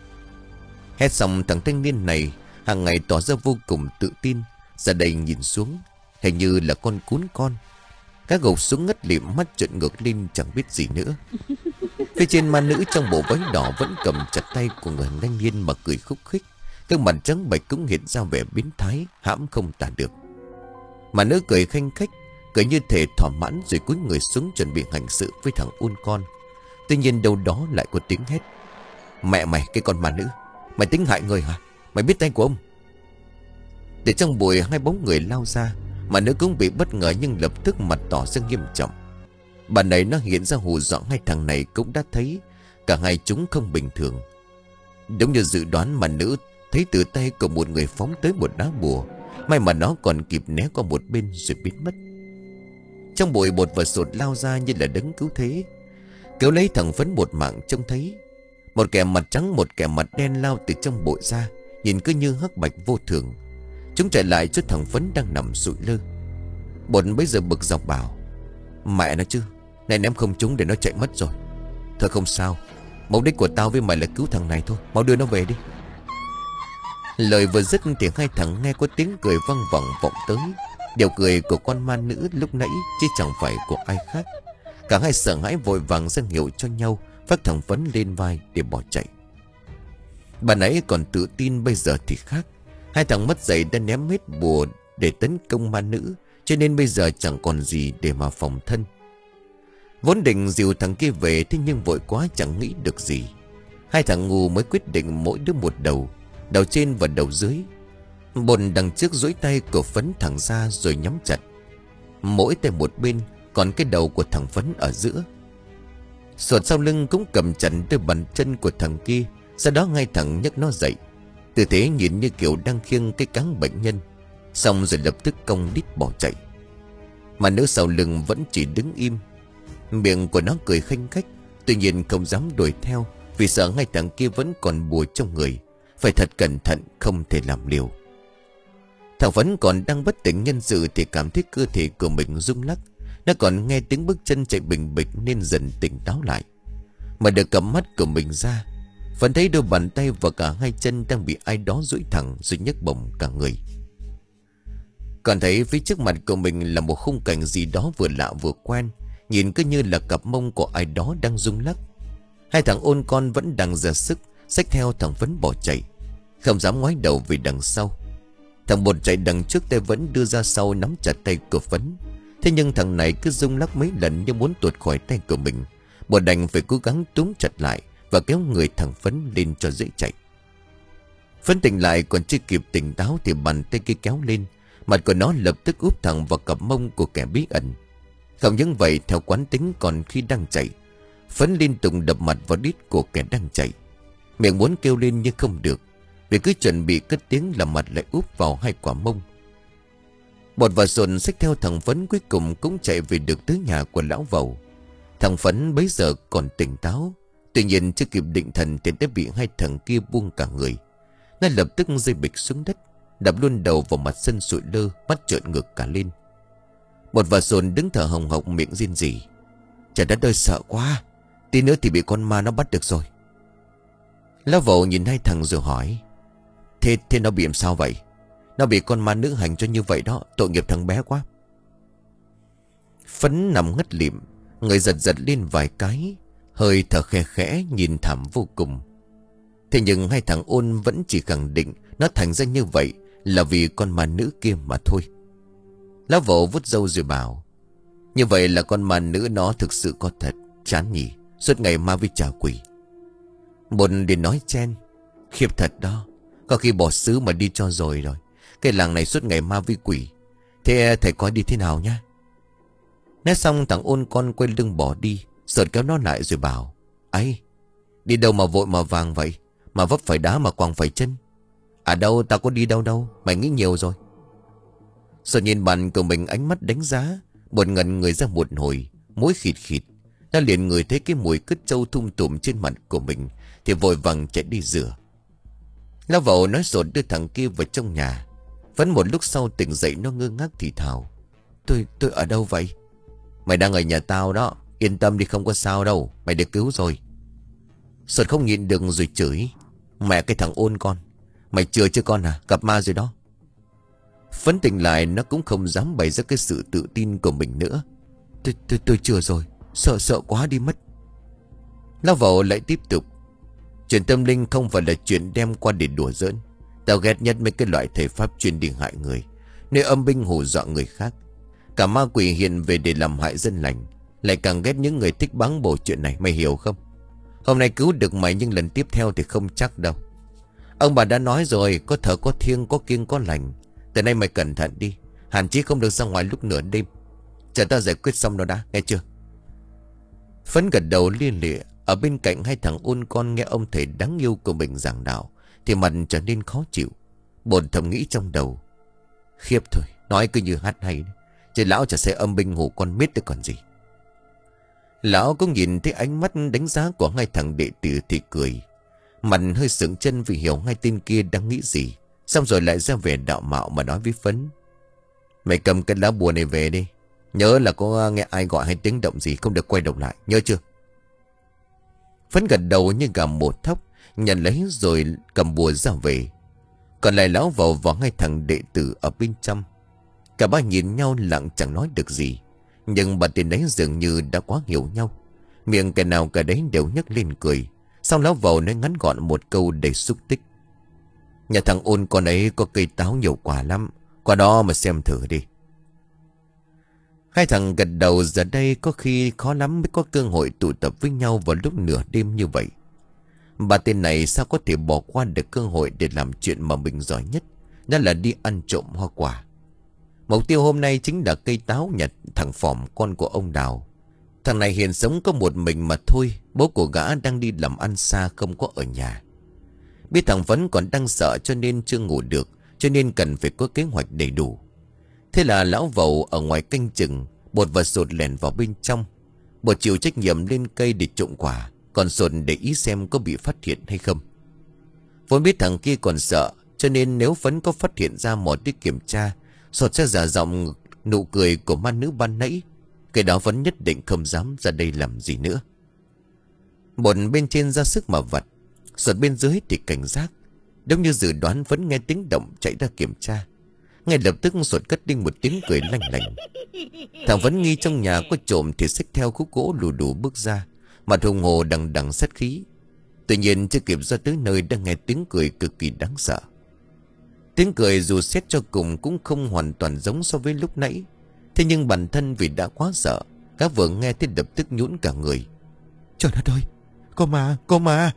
Hét xong, thằng thanh niên này hàng ngày tỏ ra vô cùng tự tin, ra đây nhìn xuống, hình như là con cún con. Các gục xuống ngất lịm, mắt trợn ngược lên chẳng biết gì nữa. Phía trên ma nữ trong bộ váy đỏ vẫn cầm chặt tay của người thanh niên mà cười khúc khích. Gương mặt trắng bệch cũng hiện ra vẻ biến thái, hãm không tả được. Ma nữ cười khanh khách, cười như thể thỏa mãn rồi cúi người xuống chuẩn bị hành sự với thằng ôn con. Tuy nhiên đâu đó lại có tiếng hét: "Mẹ mày, cái con ma nữ, mày tính hại người hả? Mày biết tay của ông?" Để trong bụi hai bóng người lao ra. Mà nữ cũng bị bất ngờ nhưng lập tức mặt tỏ ra nghiêm trọng. Bà này nó hiện ra hù dọa hai thằng này cũng đã thấy cả hai chúng không bình thường. Đúng như dự đoán, mà nữ thấy từ tay của một người phóng tới một đá bùa. May mà nó còn kịp né qua một bên rồi biến mất. Trong bụi, Bột và Sột lao ra như là đấng cứu thế, cứu lấy thằng Phấn một mạng trông thấy. Một kẻ mặt trắng, một kẻ mặt đen lao từ trong bụi ra, nhìn cứ như hắc bạch vô thường. Chúng chạy lại cho thằng Phấn đang nằm sụi lơ. Bột bây giờ bực dọc bảo: "Mẹ nó chứ, này ném không trúng để nó chạy mất rồi. Thôi không sao, mục đích của tao với mày là cứu thằng này thôi, mau đưa nó về đi." Lời vừa dứt thì hai thằng nghe có tiếng cười văng vẳng vọng tới. Điều cười của con ma nữ lúc nãy chứ chẳng phải của ai khác. Cả hai sợ hãi vội vàng ra hiệu cho nhau, vác thằng Phấn lên vai để bỏ chạy. Bà nãy còn tự tin, bây giờ thì khác. Hai thằng mất dạy đã ném hết bùa để tấn công ma nữ, cho nên bây giờ chẳng còn gì để mà phòng thân. Vốn định dìu thằng kia về, thế nhưng vội quá chẳng nghĩ được gì. Hai thằng ngu mới quyết định mỗi đứa một đầu, đầu trên và đầu dưới. Bột đằng trước duỗi tay của Phấn thẳng ra rồi nhắm chặt, mỗi tay một bên, còn cái đầu của thằng Phấn ở giữa. Sột sau lưng cũng cầm chặt đôi bàn chân của thằng kia. Sau đó ngay thẳng nhấc nó dậy, tư thế nhìn như kiểu đang khiêng cái cáng bệnh nhân, xong rồi lập tức cong đít bỏ chạy. Mà nữ sau lưng vẫn chỉ đứng im, miệng của nó cười khanh khách, tuy nhiên không dám đuổi theo, vì sợ ngay thằng kia vẫn còn bùa trong người, phải thật cẩn thận không thể làm liều. Thằng Phấn còn đang bất tỉnh nhân sự thì cảm thấy cơ thể của mình rung lắc. Nó còn nghe tiếng bước chân chạy bình bịch nên dần tỉnh táo lại. Mà được cặp mắt của mình ra, Phấn thấy đôi bàn tay và cả hai chân đang bị ai đó duỗi thẳng rồi nhấc bổng cả người. Còn thấy phía trước mặt của mình là một khung cảnh gì đó vừa lạ vừa quen, nhìn cứ như là cặp mông của ai đó đang rung lắc. Hai thằng ôn con vẫn đang ra sức xách theo thằng Phấn bỏ chạy, không dám ngoái đầu về đằng sau. Thằng Bột chạy đằng trước tay vẫn đưa ra sau nắm chặt tay của Phấn. Thế nhưng thằng này cứ rung lắc mấy lần như muốn tuột khỏi tay của mình. Bột đành phải cố gắng túm chặt lại và kéo người thằng Phấn lên cho dễ chạy. Phấn tỉnh lại còn chưa kịp tỉnh táo thì bàn tay kia kéo lên, mặt của nó lập tức úp thẳng vào cặp mông của kẻ bí ẩn. Không những vậy, theo quán tính còn khi đang chạy, Phấn liên tục đập mặt vào đít của kẻ đang chạy. Miệng muốn kêu lên nhưng không được, vì cứ chuẩn bị cất tiếng là mặt lại úp vào hai quả mông. Bột và Sồn xách theo thằng Phấn cuối cùng cũng chạy về được tới nhà của lão Vầu. Thằng Phấn bấy giờ còn tỉnh táo, tuy nhiên chưa kịp định thần thì đã bị hai thằng kia buông cả người. Nó lập tức rơi bịch xuống đất, đập luôn đầu vào mặt sân sụi lơ, mắt trợn ngược cả lên. Bột và Sồn đứng thở hồng hộc miệng rên rỉ. Trời đất ơi, sợ quá, tí nữa thì bị con ma nó bắt được rồi. Lão Vầu nhìn hai thằng rồi hỏi: Thế, thế nó bị làm sao vậy? Nó bị con ma nữ hành cho như vậy đó, tội nghiệp thằng bé quá. Phấn nằm ngất lịm, người giật giật lên vài cái, hơi thở khe khẽ nhìn thảm vô cùng. Thế nhưng hai thằng ôn vẫn chỉ khẳng định nó thành ra như vậy là vì con ma nữ kia mà thôi. Lão Vầu vút râu rồi bảo: Như vậy là con ma nữ nó thực sự có thật. Chán nhỉ, suốt ngày ma với trà quỷ. Một liền nói chen: Khiếp thật đó, có khi bỏ xứ mà đi cho rồi rồi. Cái làng này suốt ngày ma với quỷ. Thế thầy coi đi thế nào nhá. Nói xong thằng ôn con quay lưng bỏ đi. Sợt kéo nó lại rồi bảo: Ấy, đi đâu mà vội mà vàng vậy, mà vấp phải đá mà quàng phải chân. À đâu, tao có đi đâu đâu, mày nghĩ nhiều rồi. Sợt nhìn bạn của mình ánh mắt đánh giá, một ngần người ra một hồi, mũi khịt khịt. Nó liền ngửi thấy cái mùi cứt trâu thum tùm trên mặt của mình thì vội vàng chạy đi rửa. Lão Vầu nói Sột đưa thằng kia vào trong nhà. Vẫn một lúc sau tỉnh dậy nó ngơ ngác thì thào: Tôi, tôi ở đâu vậy? Mày đang ở nhà tao đó, yên tâm đi, không có sao đâu, mày được cứu rồi. Sột không nhịn được rồi chửi: Mẹ cái thằng ôn con, mày chừa chứ con à, gặp ma rồi đó. Phấn tỉnh lại nó cũng không dám bày ra cái sự tự tin của mình nữa. Tôi, tôi, tôi chừa rồi, sợ sợ quá đi mất. Lão Vầu lại tiếp tục: Chuyện tâm linh không phải là chuyện đem qua để đùa giỡn. Tao ghét nhất mấy cái loại thể pháp chuyên đi hại người, nơi âm binh hù dọa người khác. Cả ma quỷ hiện về để làm hại dân lành. Lại càng ghét những người thích báng bổ chuyện này, mày hiểu không? Hôm nay cứu được mày nhưng lần tiếp theo thì không chắc đâu. Ông bà đã nói rồi, có thở có thiêng, có kiêng có lành. Từ nay mày cẩn thận đi, hạn chí không được ra ngoài lúc nửa đêm. Chờ tao giải quyết xong đó đã, nghe chưa? Phấn gật đầu lia lịa. Ở bên cạnh hai thằng ôn con nghe ông thầy đáng yêu của mình giảng đạo thì mặt trở nên khó chịu. Bồn thầm nghĩ trong đầu: Khiếp thôi, nói cứ như hát hay đấy. Chứ lão chả sẽ âm binh hù con mít được còn gì. Lão cũng nhìn thấy ánh mắt đánh giá của hai thằng đệ tử thì cười. Mặt hơi sững chân vì hiểu hai tên kia đang nghĩ gì. Xong rồi lại ra vẻ đạo mạo mà nói với Phấn: Mày cầm cái lá bùa này về đi. Nhớ là có nghe ai gọi hay tiếng động gì không được quay đầu lại, nhớ chưa? Phấn gật đầu như gà một thóc, nhận lấy rồi cầm bùa ra về. Còn lại lão Vầu và hai thằng đệ tử ở bên trong. Cả ba nhìn nhau lặng chẳng nói được gì. Nhưng bà tên đấy dường như đã quá hiểu nhau. Miệng cái nào cả đấy đều nhấc lên cười. Sau lão Vầu nói ngắn gọn một câu đầy xúc tích: Nhà thằng ôn con ấy có cây táo nhiều quả lắm, qua đó mà xem thử đi. Hai thằng gật đầu. Giờ đây có khi khó lắm mới có cơ hội tụ tập với nhau vào lúc nửa đêm như vậy. Bà tên này sao có thể bỏ qua được cơ hội để làm chuyện mà mình giỏi nhất, đó là đi ăn trộm hoa quả. Mục tiêu hôm nay chính là cây táo nhà thằng Phòm, con của ông Đào. Thằng này hiện sống có một mình mà thôi. Bố của gã đang đi làm ăn xa, không có ở nhà. Biết thằng Vấn còn đang sợ cho nên chưa ngủ được, cho nên cần phải có kế hoạch đầy đủ. Thế là lão Vầu ở ngoài canh chừng, Bột và Sột lèn vào bên trong. Bột chịu trách nhiệm lên cây để trộm quả, còn Sột để ý xem có bị phát hiện hay không. Vốn biết thằng kia còn sợ, cho nên nếu Phấn có phát hiện ra mò đi kiểm tra, Sột sẽ giả giọng nụ cười của ma nữ ban nãy. Cái đó Phấn nhất định không dám ra đây làm gì nữa. Bột bên trên ra sức mà vặt, Sột bên dưới thì cảnh giác. Giống như dự đoán, Phấn nghe tiếng động chạy ra kiểm tra. Ngay lập tức Sột cất đi một tiếng cười lanh lảnh. Thằng vẫn nghi trong nhà có trộm thì xách theo khúc gỗ lù đù bước ra, mặt hùng hồ đằng đằng sát khí. Tuy nhiên chưa kịp ra tới nơi đã nghe tiếng cười cực kỳ đáng sợ. Tiếng cười dù xét cho cùng cũng không hoàn toàn giống so với lúc nãy. Thế nhưng bản thân vì đã quá sợ, các vừa nghe thì lập tức nhũn cả người. Trời đất ơi, có ma, có ma.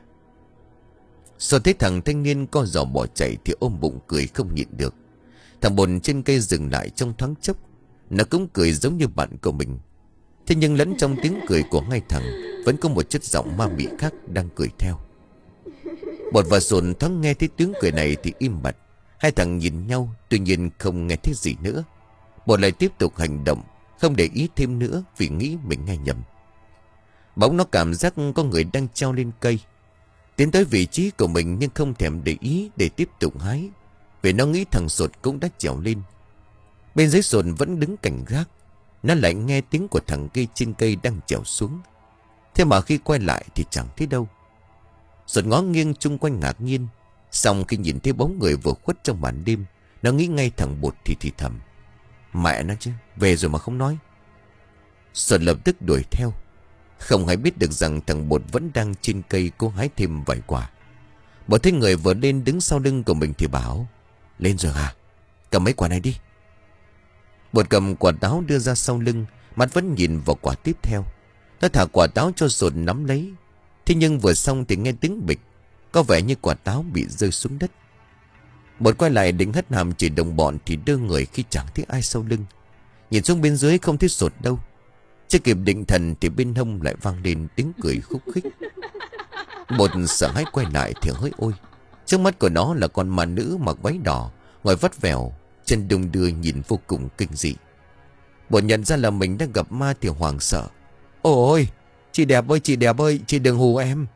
Sau thấy thằng thanh niên co giò bỏ chạy thì ôm bụng cười không nhịn được. Thằng bồn trên cây dừng lại trong thoáng chốc. Nó cũng cười giống như bạn của mình. Thế nhưng lẫn trong tiếng cười của hai thằng vẫn có một chất giọng ma mị khác đang cười theo. Bột và Sồn thoáng nghe thấy tiếng cười này thì im bặt. Hai thằng nhìn nhau, tuy nhiên không nghe thấy gì nữa. Bột lại tiếp tục hành động, không để ý thêm nữa vì nghĩ mình nghe nhầm. Bỗng nó cảm giác có người đang treo lên cây, tiến tới vị trí của mình nhưng không thèm để ý để tiếp tục hái, vì nó nghĩ thằng Sột cũng đã trèo lên. Bên dưới Sột vẫn đứng cảnh gác. Nó lại nghe tiếng của thằng kia trên cây đang trèo xuống. Thế mà khi quay lại thì chẳng thấy đâu. Sột ngó nghiêng chung quanh ngạc nhiên. Xong khi nhìn thấy bóng người vừa khuất trong màn đêm, nó nghĩ ngay thằng Bột thì thì thầm. Mẹ nó chứ, về rồi mà không nói. Sột lập tức đuổi theo. Không hay biết được rằng thằng Bột vẫn đang trên cây cố hái thêm vài quả. Bột thấy người vừa lên đứng sau lưng của mình thì bảo. Lên rồi à? Cầm mấy quả này đi. Bột cầm quả táo đưa ra sau lưng, mắt vẫn nhìn vào quả tiếp theo. Nó thả quả táo cho Sột nắm lấy. Thế nhưng vừa xong thì nghe tiếng bịch. Có vẻ như quả táo bị rơi xuống đất. Bột quay lại định hất hàm chỉ đồng bọn thì đưa người khi chẳng thấy ai sau lưng. Nhìn xuống bên dưới không thấy Sột đâu. Chưa kịp định thần thì bên hông lại vang lên tiếng cười khúc khích. Bột sợ hãi quay lại thì hỡi ôi, trước mắt của nó là con ma nữ mặc váy đỏ, ngồi vắt vẻo, chân đung đưa nhìn vô cùng kinh dị. Bột nhận ra là mình đang gặp ma thì hoảng sợ. Ôi, chị đẹp ơi, chị đẹp ơi, chị đừng hù em.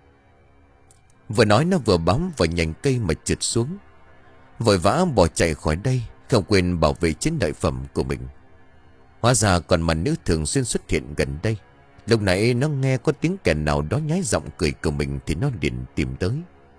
Vừa nói nó vừa bám vào nhành cây mà trượt xuống. Vội vã bỏ chạy khỏi đây, không quên bảo vệ chiến lợi phẩm của mình. Hóa ra còn mà nữ thường xuyên xuất hiện gần đây. Lúc nãy nó nghe có tiếng kẻ nào đó nhái giọng cười của mình thì nó liền tìm tới.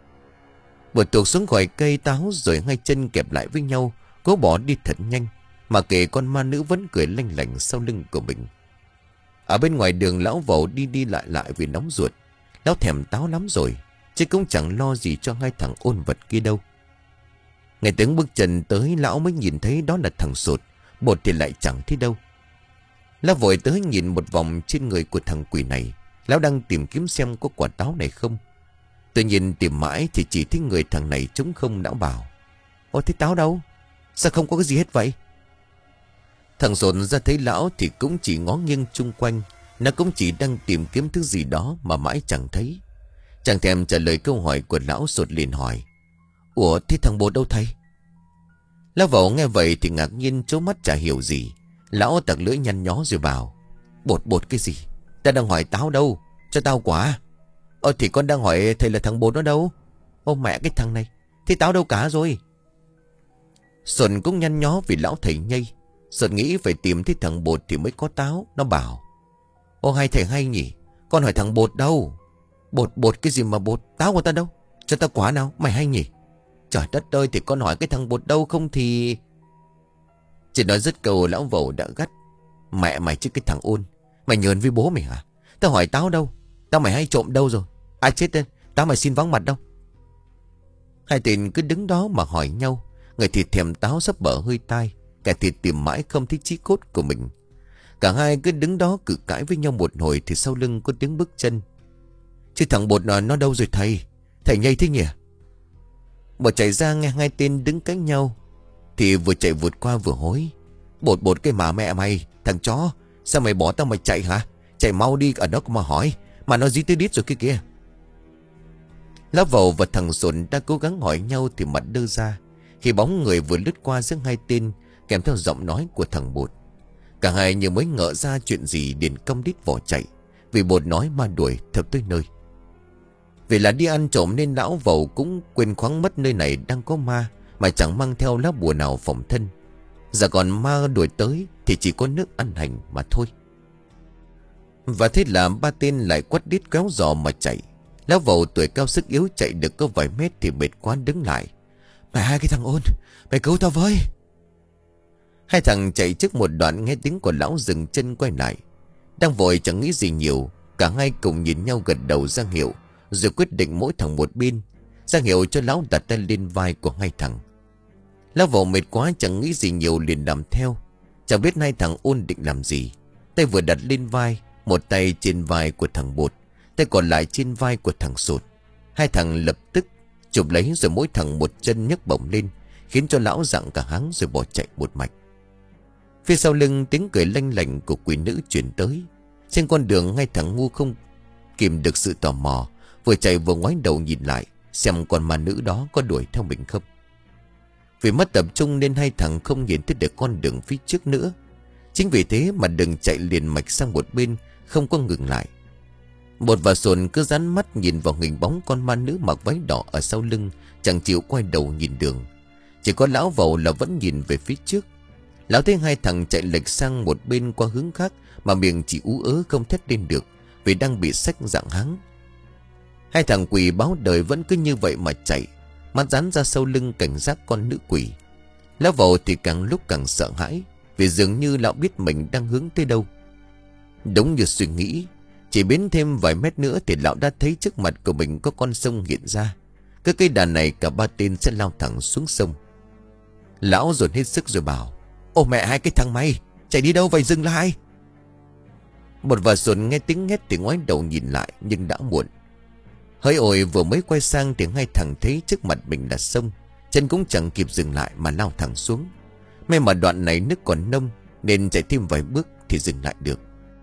Bột tuột xuống khỏi cây táo rồi hai chân kẹp lại với nhau, cố bỏ đi thật nhanh, mà kể con ma nữ vẫn cười lanh lảnh sau lưng của mình. Ở bên ngoài đường lão Vẩu đi đi lại lại vì nóng ruột. Lão thèm táo lắm rồi, chứ cũng chẳng lo gì cho hai thằng ôn vật kia đâu. Ngày tiếng bước chân tới, lão mới nhìn thấy đó là thằng Sột. Bột thì lại chẳng thấy đâu. Lão vội tới nhìn một vòng trên người của thằng quỷ này. Lão đang tìm kiếm xem có quả táo này không. Tuy nhiên tìm mãi thì chỉ thấy người thằng này trống không. Lão bảo. Ôi thế táo đâu? Sao không có cái gì hết vậy? Thằng Sột ra thấy lão thì cũng chỉ ngó nghiêng chung quanh. Nó cũng chỉ đang tìm kiếm thứ gì đó mà mãi chẳng thấy. Chẳng thèm trả lời câu hỏi của lão, Sột liền hỏi. Ủa thế thằng Bột đâu thầy? Lão Vẩu nghe vậy thì ngạc nhiên trố mắt chả hiểu gì. Lão tặc lưỡi nhăn nhó rồi bảo. Bột bột cái gì? Ta đang hỏi táo đâu? Cho tao quả. Ờ thì con đang hỏi thầy là thằng Bột nó đâu? Ô mẹ cái thằng này. Thế táo đâu cả rồi? Xuân cũng nhăn nhó vì lão thầy nhây. Xuân nghĩ phải tìm thấy thằng Bột thì mới có táo. Nó bảo. Ô hai thầy hay nhỉ? Con hỏi thằng Bột đâu? Bột bột cái gì mà bột? Táo của ta đâu? Cho ta quả nào? Mày hay nhỉ? Trời đất ơi, thì con hỏi cái thằng Bột đâu không thì... Chỉ nói dứt câu lão Vẩu đã gắt. Mẹ mày chứ cái thằng ôn. Mày nhờn với bố mày hả? Tao hỏi táo đâu? Tao mày hay trộm đâu rồi? Ai chết tên? Tao mày xin vắng mặt đâu? Hai tên cứ đứng đó mà hỏi nhau. Người thì thèm táo sắp bở hơi tai. Kẻ thì tìm mãi không thấy chí cốt của mình. Cả hai cứ đứng đó cự cãi với nhau một hồi thì sau lưng có tiếng bước chân. Chứ thằng Bột nó, nó đâu rồi thầy? Thầy nhây thế nhỉ? Bột chạy ra nghe hai tên đứng cạnh nhau thì vừa chạy vụt qua vừa hối. Bột bột cái mà mẹ mày, thằng chó, sao mày bỏ tao mày chạy hả? Chạy mau đi, ở đó mà hỏi. Mà nó dí tới đít rồi kia kìa. Lão Vẩu và thằng Sồn đang cố gắng hỏi nhau thì mặt đơ ra khi bóng người vừa lướt qua giữa hai tên, kèm theo giọng nói của thằng Bột. Cả hai như mới ngỡ ra chuyện gì liền cong đít vỏ chạy, vì Bột nói ma đuổi thật tới nơi. Vì là đi ăn trộm nên lão Vẩu cũng quên khoáng mất nơi này đang có ma, mà chẳng mang theo lá bùa nào phòng thân. Giờ còn ma đuổi tới thì chỉ có nước ăn hành mà thôi. Và thế là ba tên lại quắt đít kéo giò mà chạy. Lão Vẩu tuổi cao sức yếu chạy được có vài mét thì mệt quá đứng lại. Mẹ hai cái thằng ôn, mày cứu tao với. Hai thằng chạy trước một đoạn nghe tiếng của lão dừng chân quay lại. Đang vội chẳng nghĩ gì nhiều, cả hai cùng nhìn nhau gật đầu ra hiệu, rồi quyết định mỗi thằng một bên, ra hiệu cho lão đặt tay lên vai của hai thằng. Lão vầu mệt quá chẳng nghĩ gì nhiều liền làm theo. Chẳng biết hai thằng ôn định làm gì. Tay vừa đặt lên vai, một tay trên vai của thằng Bột, tay còn lại trên vai của thằng Sột. Hai thằng lập tức chụp lấy, rồi mỗi thằng một chân nhấc bổng lên, khiến cho lão giận cả háng rồi bỏ chạy một mạch. Phía sau lưng tiếng cười lanh lảnh của quỷ nữ truyền tới. Trên con đường hai thằng ngu không kìm được sự tò mò, vừa chạy vừa ngoái đầu nhìn lại xem con ma nữ đó có đuổi theo mình không. Vì mất tập trung nên hai thằng không nhìn thấy được con đường phía trước nữa. Chính vì thế mà đừng chạy liền mạch sang một bên, không có ngừng lại. Bột và Sồn cứ dán mắt nhìn vào hình bóng con ma nữ mặc váy đỏ ở sau lưng, chẳng chịu quay đầu nhìn đường. Chỉ có lão Vầu là vẫn nhìn về phía trước. Lão thấy hai thằng chạy lệch sang một bên qua hướng khác, mà miệng chỉ ú ớ không thét lên được, vì đang bị xách dạng háng. Hai thằng quỷ báo đời vẫn cứ như vậy mà chạy, mắt dán ra sau lưng cảnh giác con nữ quỷ. Lão Vầu thì càng lúc càng sợ hãi, vì dường như lão biết mình đang hướng tới đâu. Đúng như suy nghĩ, chỉ biến thêm vài mét nữa thì lão đã thấy trước mặt của mình có con sông hiện ra. Cái cây đàn này cả ba tên sẽ lao thẳng xuống sông. Lão dồn hết sức rồi bảo: "Ô mẹ hai cái thằng mày, chạy đi đâu vậy, dừng lại!" Một và Sồn nghe tiếng hét thì ngoái đầu nhìn lại, nhưng đã muộn. Hỡi ôi, vừa mới quay sang thì hai thằng thấy trước mặt mình là sông, chân cũng chẳng kịp dừng lại mà lao thẳng xuống. May mà đoạn này nước còn nông nên chạy thêm vài bước thì dừng lại được.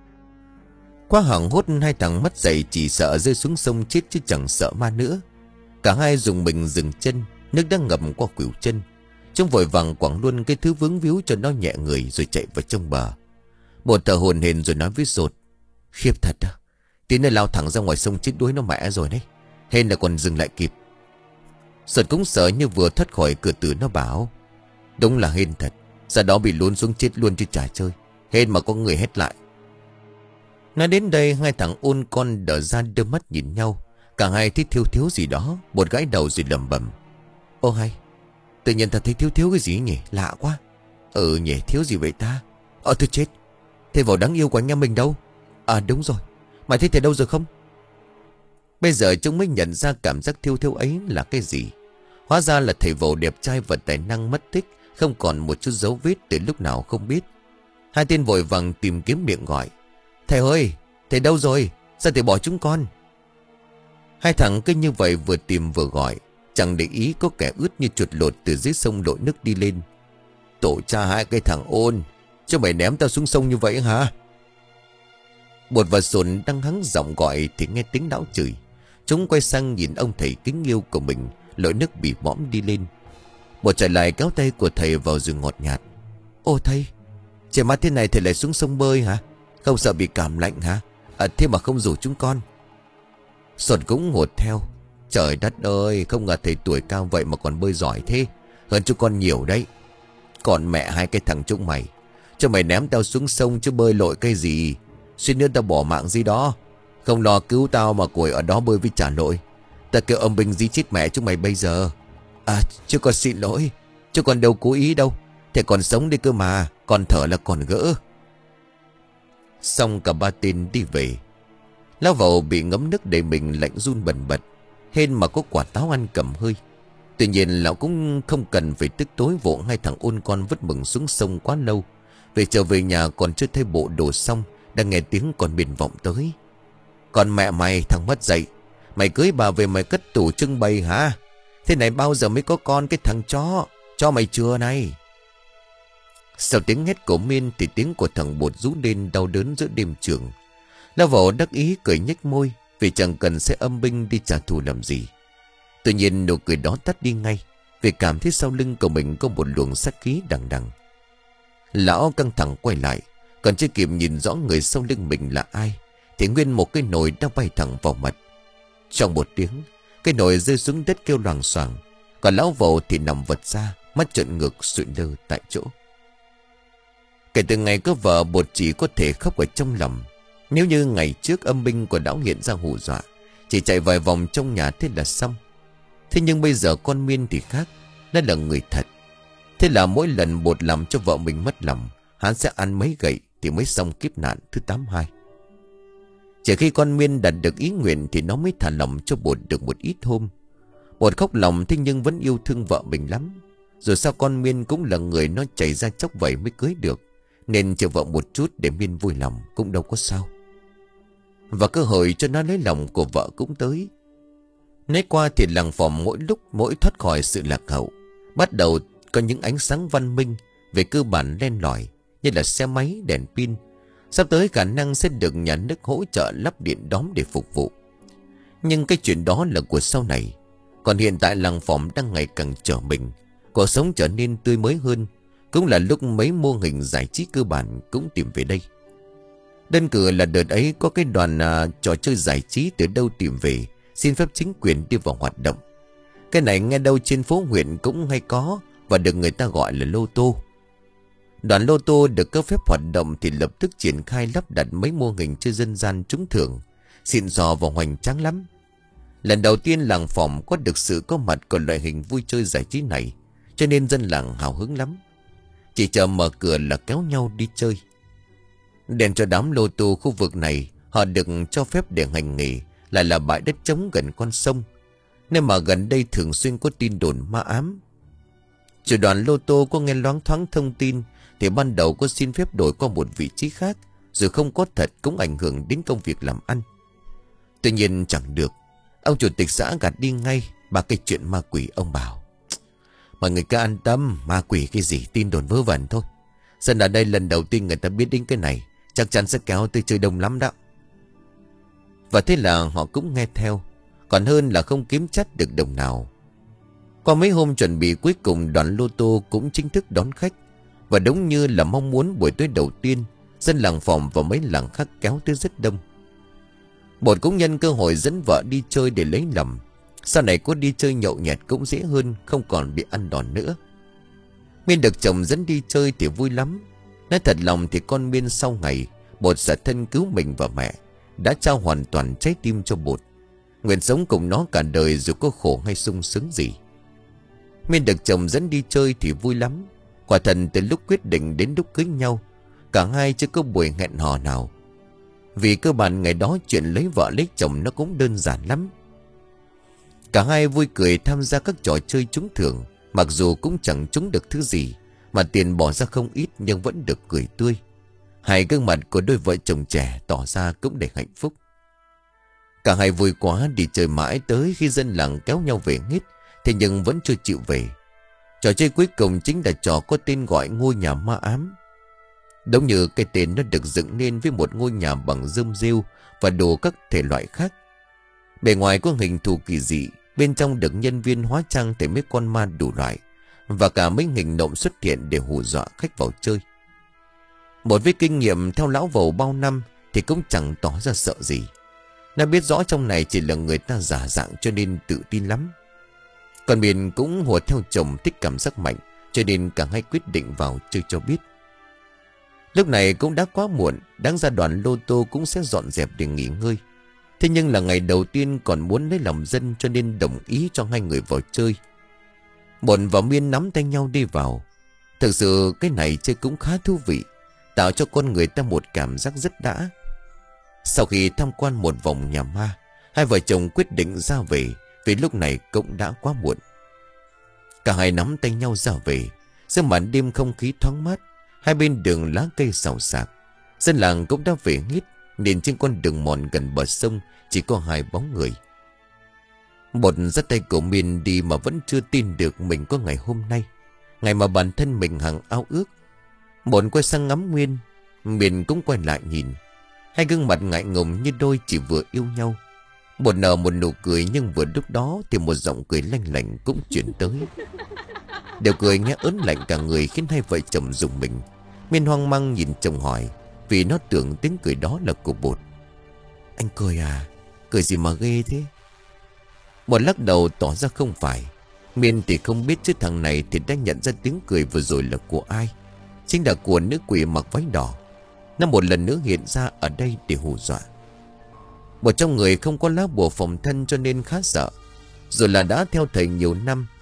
Quá hoảng hốt, hai thằng mất dậy, chỉ sợ rơi xuống sông chết chứ chẳng sợ ma nữa. Cả hai dùng mình dừng chân, nước đang ngập qua khuỷu chân. Chúng vội vàng quẳng luôn cái thứ vướng víu cho nó nhẹ người rồi chạy vào trong bờ. Một thở hổn hển rồi nói với Sột: "Khiếp thật à, tí nữa lao thẳng ra ngoài sông chết đuối nó mẹ rồi đấy, hên là còn dừng lại kịp." Sột cũng sợ như vừa thoát khỏi cửa tử, nó bảo: "Đúng là hên thật, ra đó bị lún xuống chết luôn chứ chả chơi, hên mà có người hét lại." Nói đến đây, hai thằng ôn con đờ ra đôi mắt nhìn nhau. Cả hai thấy thiếu thiếu gì đó, một gãi đầu rồi lẩm bẩm: "Ô hay, tự nhiên ta thấy thiếu thiếu cái gì nhỉ, lạ quá." "Ừ nhỉ, thiếu gì vậy ta? Ờ tôi chết, thầy Vầu đáng yêu của anh em mình đâu?" "À đúng rồi, mày thấy thầy đâu rồi không?" Bây giờ chúng mới nhận ra cảm giác thiếu thiếu ấy là cái gì. Hóa ra là thầy Vầu đẹp trai và tài năng mất tích, không còn một chút dấu vết từ lúc nào không biết. Hai tên vội vàng tìm kiếm miệng gọi: "Thầy ơi, thầy đâu rồi? Sao thầy bỏ chúng con?" Hai thằng cứ như vậy vừa tìm vừa gọi, chẳng để ý có kẻ ướt như chuột lột từ dưới sông lội nước đi lên. "Tổ cha hai cái thằng ôn, chứ mày ném tao xuống sông như vậy hả?" Bột và Sồn đang hắng giọng gọi thì nghe tiếng lão chửi. Chúng quay sang nhìn ông thầy kính yêu của mình lội nước bị mõm đi lên. Bột chạy lại kéo tay của thầy vào rồi ngọt nhạt: "Ô thầy, trời mát thế này thầy lại xuống sông bơi hả? Không sợ bị cảm lạnh hả? À, thế mà không rủ chúng con." Sồn cũng ngột theo: "Trời đất ơi, không ngờ thầy tuổi cao vậy mà còn bơi giỏi thế, hơn chúng con nhiều đấy. Còn mẹ hai cái thằng chúng mày, cho mày ném tao xuống sông chứ bơi lội cái gì, suýt nữa tao bỏ mạng gì đó. Không lo cứu tao mà cùi ở đó bơi với trả lỗi. Ta kêu âm binh dí chết mẹ chúng mày bây giờ. À chứ con xin lỗi, chứ con đâu cố ý đâu, thầy còn sống đi cơ mà, còn thở là còn gỡ." Xong cả ba tên đi về. Lão Vầu bị ngấm nước đầy mình lạnh run bần bật, hên mà có quả táo ăn cầm hơi. Tuy nhiên lão cũng không cần phải tức tối vỗ hai thằng ôn con vứt mừng xuống sông quá lâu. Về trở về nhà còn chưa thấy bộ đồ xong, đang nghe tiếng con biển vọng tới: "Còn mẹ mày, thằng mất dạy, mày cưới bà về mày cất tủ trưng bày hả? Thế này bao giờ mới có con cái thằng chó, cho mày chưa này?" Sau tiếng hét của Miên thì tiếng của thằng Bột rú lên đau đớn giữa đêm trường. Lão Vầu đắc ý cười nhếch môi, vì chẳng cần sẽ âm binh đi trả thù làm gì. Tuy nhiên nụ cười đó tắt đi ngay, vì cảm thấy sau lưng của mình có một luồng sát khí đằng đằng. Lão căng thẳng quay lại, còn chưa kịp nhìn rõ người sau lưng mình là ai thì nguyên một cái nồi đã bay thẳng vào mặt. Trong một tiếng, cái nồi rơi xuống đất kêu loảng xoảng, còn lão Vầu thì nằm vật ra, mắt trợn ngược sụi lơ tại chỗ. Kể từ ngày có vợ, Bột chỉ có thể khóc ở trong lòng. Nếu như ngày trước âm binh của lão hiện ra hù dọa, chỉ chạy vài vòng trong nhà thế là xong. Thế nhưng bây giờ con Miên thì khác, nó là người thật. Thế là mỗi lần bột làm cho vợ mình mất lòng, hắn sẽ ăn mấy gậy thì mới xong kiếp nạn thứ tám hai. Chỉ khi con Miên đạt được ý nguyện thì nó mới thả lòng cho bột được một ít hôm. Bột khóc lòng thế nhưng vẫn yêu thương vợ mình lắm. Rồi sao con Miên cũng là người nó chảy ra chóc vậy mới cưới được, nên chờ vợ một chút để Miên vui lòng cũng đâu có sao. Và cơ hội cho nó lấy lòng của vợ cũng tới. Nói qua thì làng Phòm mỗi lúc mỗi thoát khỏi sự lạc hậu, bắt đầu có những ánh sáng văn minh, về cơ bản len lỏi như là xe máy, đèn pin. Sắp tới khả năng sẽ được nhà nước hỗ trợ lắp điện đóm để phục vụ. Nhưng cái chuyện đó là của sau này. Còn hiện tại làng Phòm đang ngày càng trở mình, cuộc sống trở nên tươi mới hơn. Cũng là lúc mấy mô hình giải trí cơ bản cũng tìm về đây. Đơn cử là đợt ấy có cái đoàn à, trò chơi giải trí từ đâu tìm về, xin phép chính quyền đi vào hoạt động. Cái này nghe đâu trên phố huyện cũng hay có, và được người ta gọi là lô tô. Đoàn lô tô được cấp phép hoạt động thì lập tức triển khai lắp đặt mấy mô hình chơi dân gian trúng thưởng, xịn sò và hoành tráng lắm. Lần đầu tiên làng Phòm có được sự có mặt của loại hình vui chơi giải trí này, cho nên dân làng hào hứng lắm. Chỉ chờ mở cửa là kéo nhau đi chơi. Đèn cho đám lô tô khu vực này họ được cho phép để hành nghề, lại là bãi đất trống gần con sông, nên mà gần đây thường xuyên có tin đồn ma ám. Chủ đoàn lô tô có nghe loáng thoáng thông tin thì ban đầu có xin phép đổi qua một vị trí khác, rồi không có thật cũng ảnh hưởng đến công việc làm ăn. Tuy nhiên chẳng được, ông chủ tịch xã gạt đi ngay ba cái chuyện ma quỷ. Ông bảo: mọi người cứ an tâm, ma quỷ cái gì, tin đồn vớ vẩn thôi. Dân ở đây lần đầu tiên người ta biết đến cái này, chắc chắn sẽ kéo tới chơi đông lắm đó. Và thế là họ cũng nghe theo, còn hơn là không kiếm chắc được đồng nào. Qua mấy hôm chuẩn bị cuối cùng, đoàn lô tô cũng chính thức đón khách. Và đúng như là mong muốn, buổi tối đầu tiên dân làng Phòm và mấy làng khác kéo tới rất đông. Bột cũng nhân cơ hội dẫn vợ đi chơi để lấy lòng. Sau này có đi chơi nhậu nhẹt cũng dễ hơn, không còn bị ăn đòn nữa. Miên được chồng dẫn đi chơi thì vui lắm. Nói thật lòng thì con Miên sau ngày bột xả thân cứu mình và mẹ, đã trao hoàn toàn trái tim cho bột, nguyện sống cùng nó cả đời dù có khổ hay sung sướng gì. Miên được chồng dẫn đi chơi thì vui lắm. Quả thật từ lúc quyết định đến lúc cưới nhau, cả hai chưa có buổi hẹn hò nào. Vì cơ bản ngày đó chuyện lấy vợ lấy chồng nó cũng đơn giản lắm. Cả hai vui cười tham gia các trò chơi trúng thưởng, mặc dù cũng chẳng trúng được thứ gì, mà tiền bỏ ra không ít nhưng vẫn được cười tươi. Hai gương mặt của đôi vợ chồng trẻ tỏ ra cũng đầy hạnh phúc. Cả hai vui quá đi chơi mãi tới khi dân làng kéo nhau về hết, thế nhưng vẫn chưa chịu về. Trò chơi cuối cùng chính là trò có tên gọi ngôi nhà ma ám. Đúng như cái tên nó được dựng nên với một ngôi nhà bằng rơm rêu và đồ các thể loại khác. Bề ngoài có hình thù kỳ dị, bên trong được nhân viên hóa trang thành mấy con ma đủ loại, và cả mấy hình nộm xuất hiện để hù dọa khách vào chơi. Một với kinh nghiệm theo lão vầu bao năm thì cũng chẳng tỏ ra sợ gì. Nó biết rõ trong này chỉ là người ta giả dạng cho nên tự tin lắm. Còn Miên cũng hùa theo chồng thích cảm giác mạnh, cho nên cả hai quyết định vào chơi cho biết. Lúc này cũng đã quá muộn, đáng ra đoàn lô tô cũng sẽ dọn dẹp để nghỉ ngơi. Thế nhưng là ngày đầu tiên còn muốn lấy lòng dân, cho nên đồng ý cho hai người vào chơi. Bột và Miên nắm tay nhau đi vào. Thực sự cái này chơi cũng khá thú vị, tạo cho con người ta một cảm giác rất đã. Sau khi tham quan một vòng nhà ma, hai vợ chồng quyết định ra về, vì lúc này cũng đã quá muộn. Cả hai nắm tay nhau ra về. Giữa màn đêm không khí thoáng mát, hai bên đường lá cây xào xạc. Dân làng cũng đã về hết, nên trên con đường mòn gần bờ sông chỉ có hai bóng người. Bột dắt tay của Miên đi mà vẫn chưa tin được mình có ngày hôm nay, ngày mà bản thân mình hằng ao ước. Bột quay sang ngắm Miên, Miên cũng quay lại nhìn. Hai gương mặt ngại ngùng như đôi chỉ vừa yêu nhau. Bột nở một nụ cười, nhưng vừa lúc đó thì một giọng cười lanh lảnh cũng chuyển tới. Đều cười nghe ớn lạnh cả người, khiến hai vợ chồng rùng mình. Miên hoang mang nhìn chồng hỏi, vì nó tưởng tiếng cười đó là của Bột. Anh cười à? Cười gì mà ghê thế? Bột lắc đầu tỏ ra không phải. Miên thì không biết chứ thằng này thì đã nhận ra tiếng cười vừa rồi là của ai. Chính là của nữ quỷ mặc váy đỏ. Nó một lần nữa hiện ra ở đây để hù dọa. Bột trong người không có lá bùa phòng thân cho nên khá sợ. Rồi là đã theo thầy nhiều năm,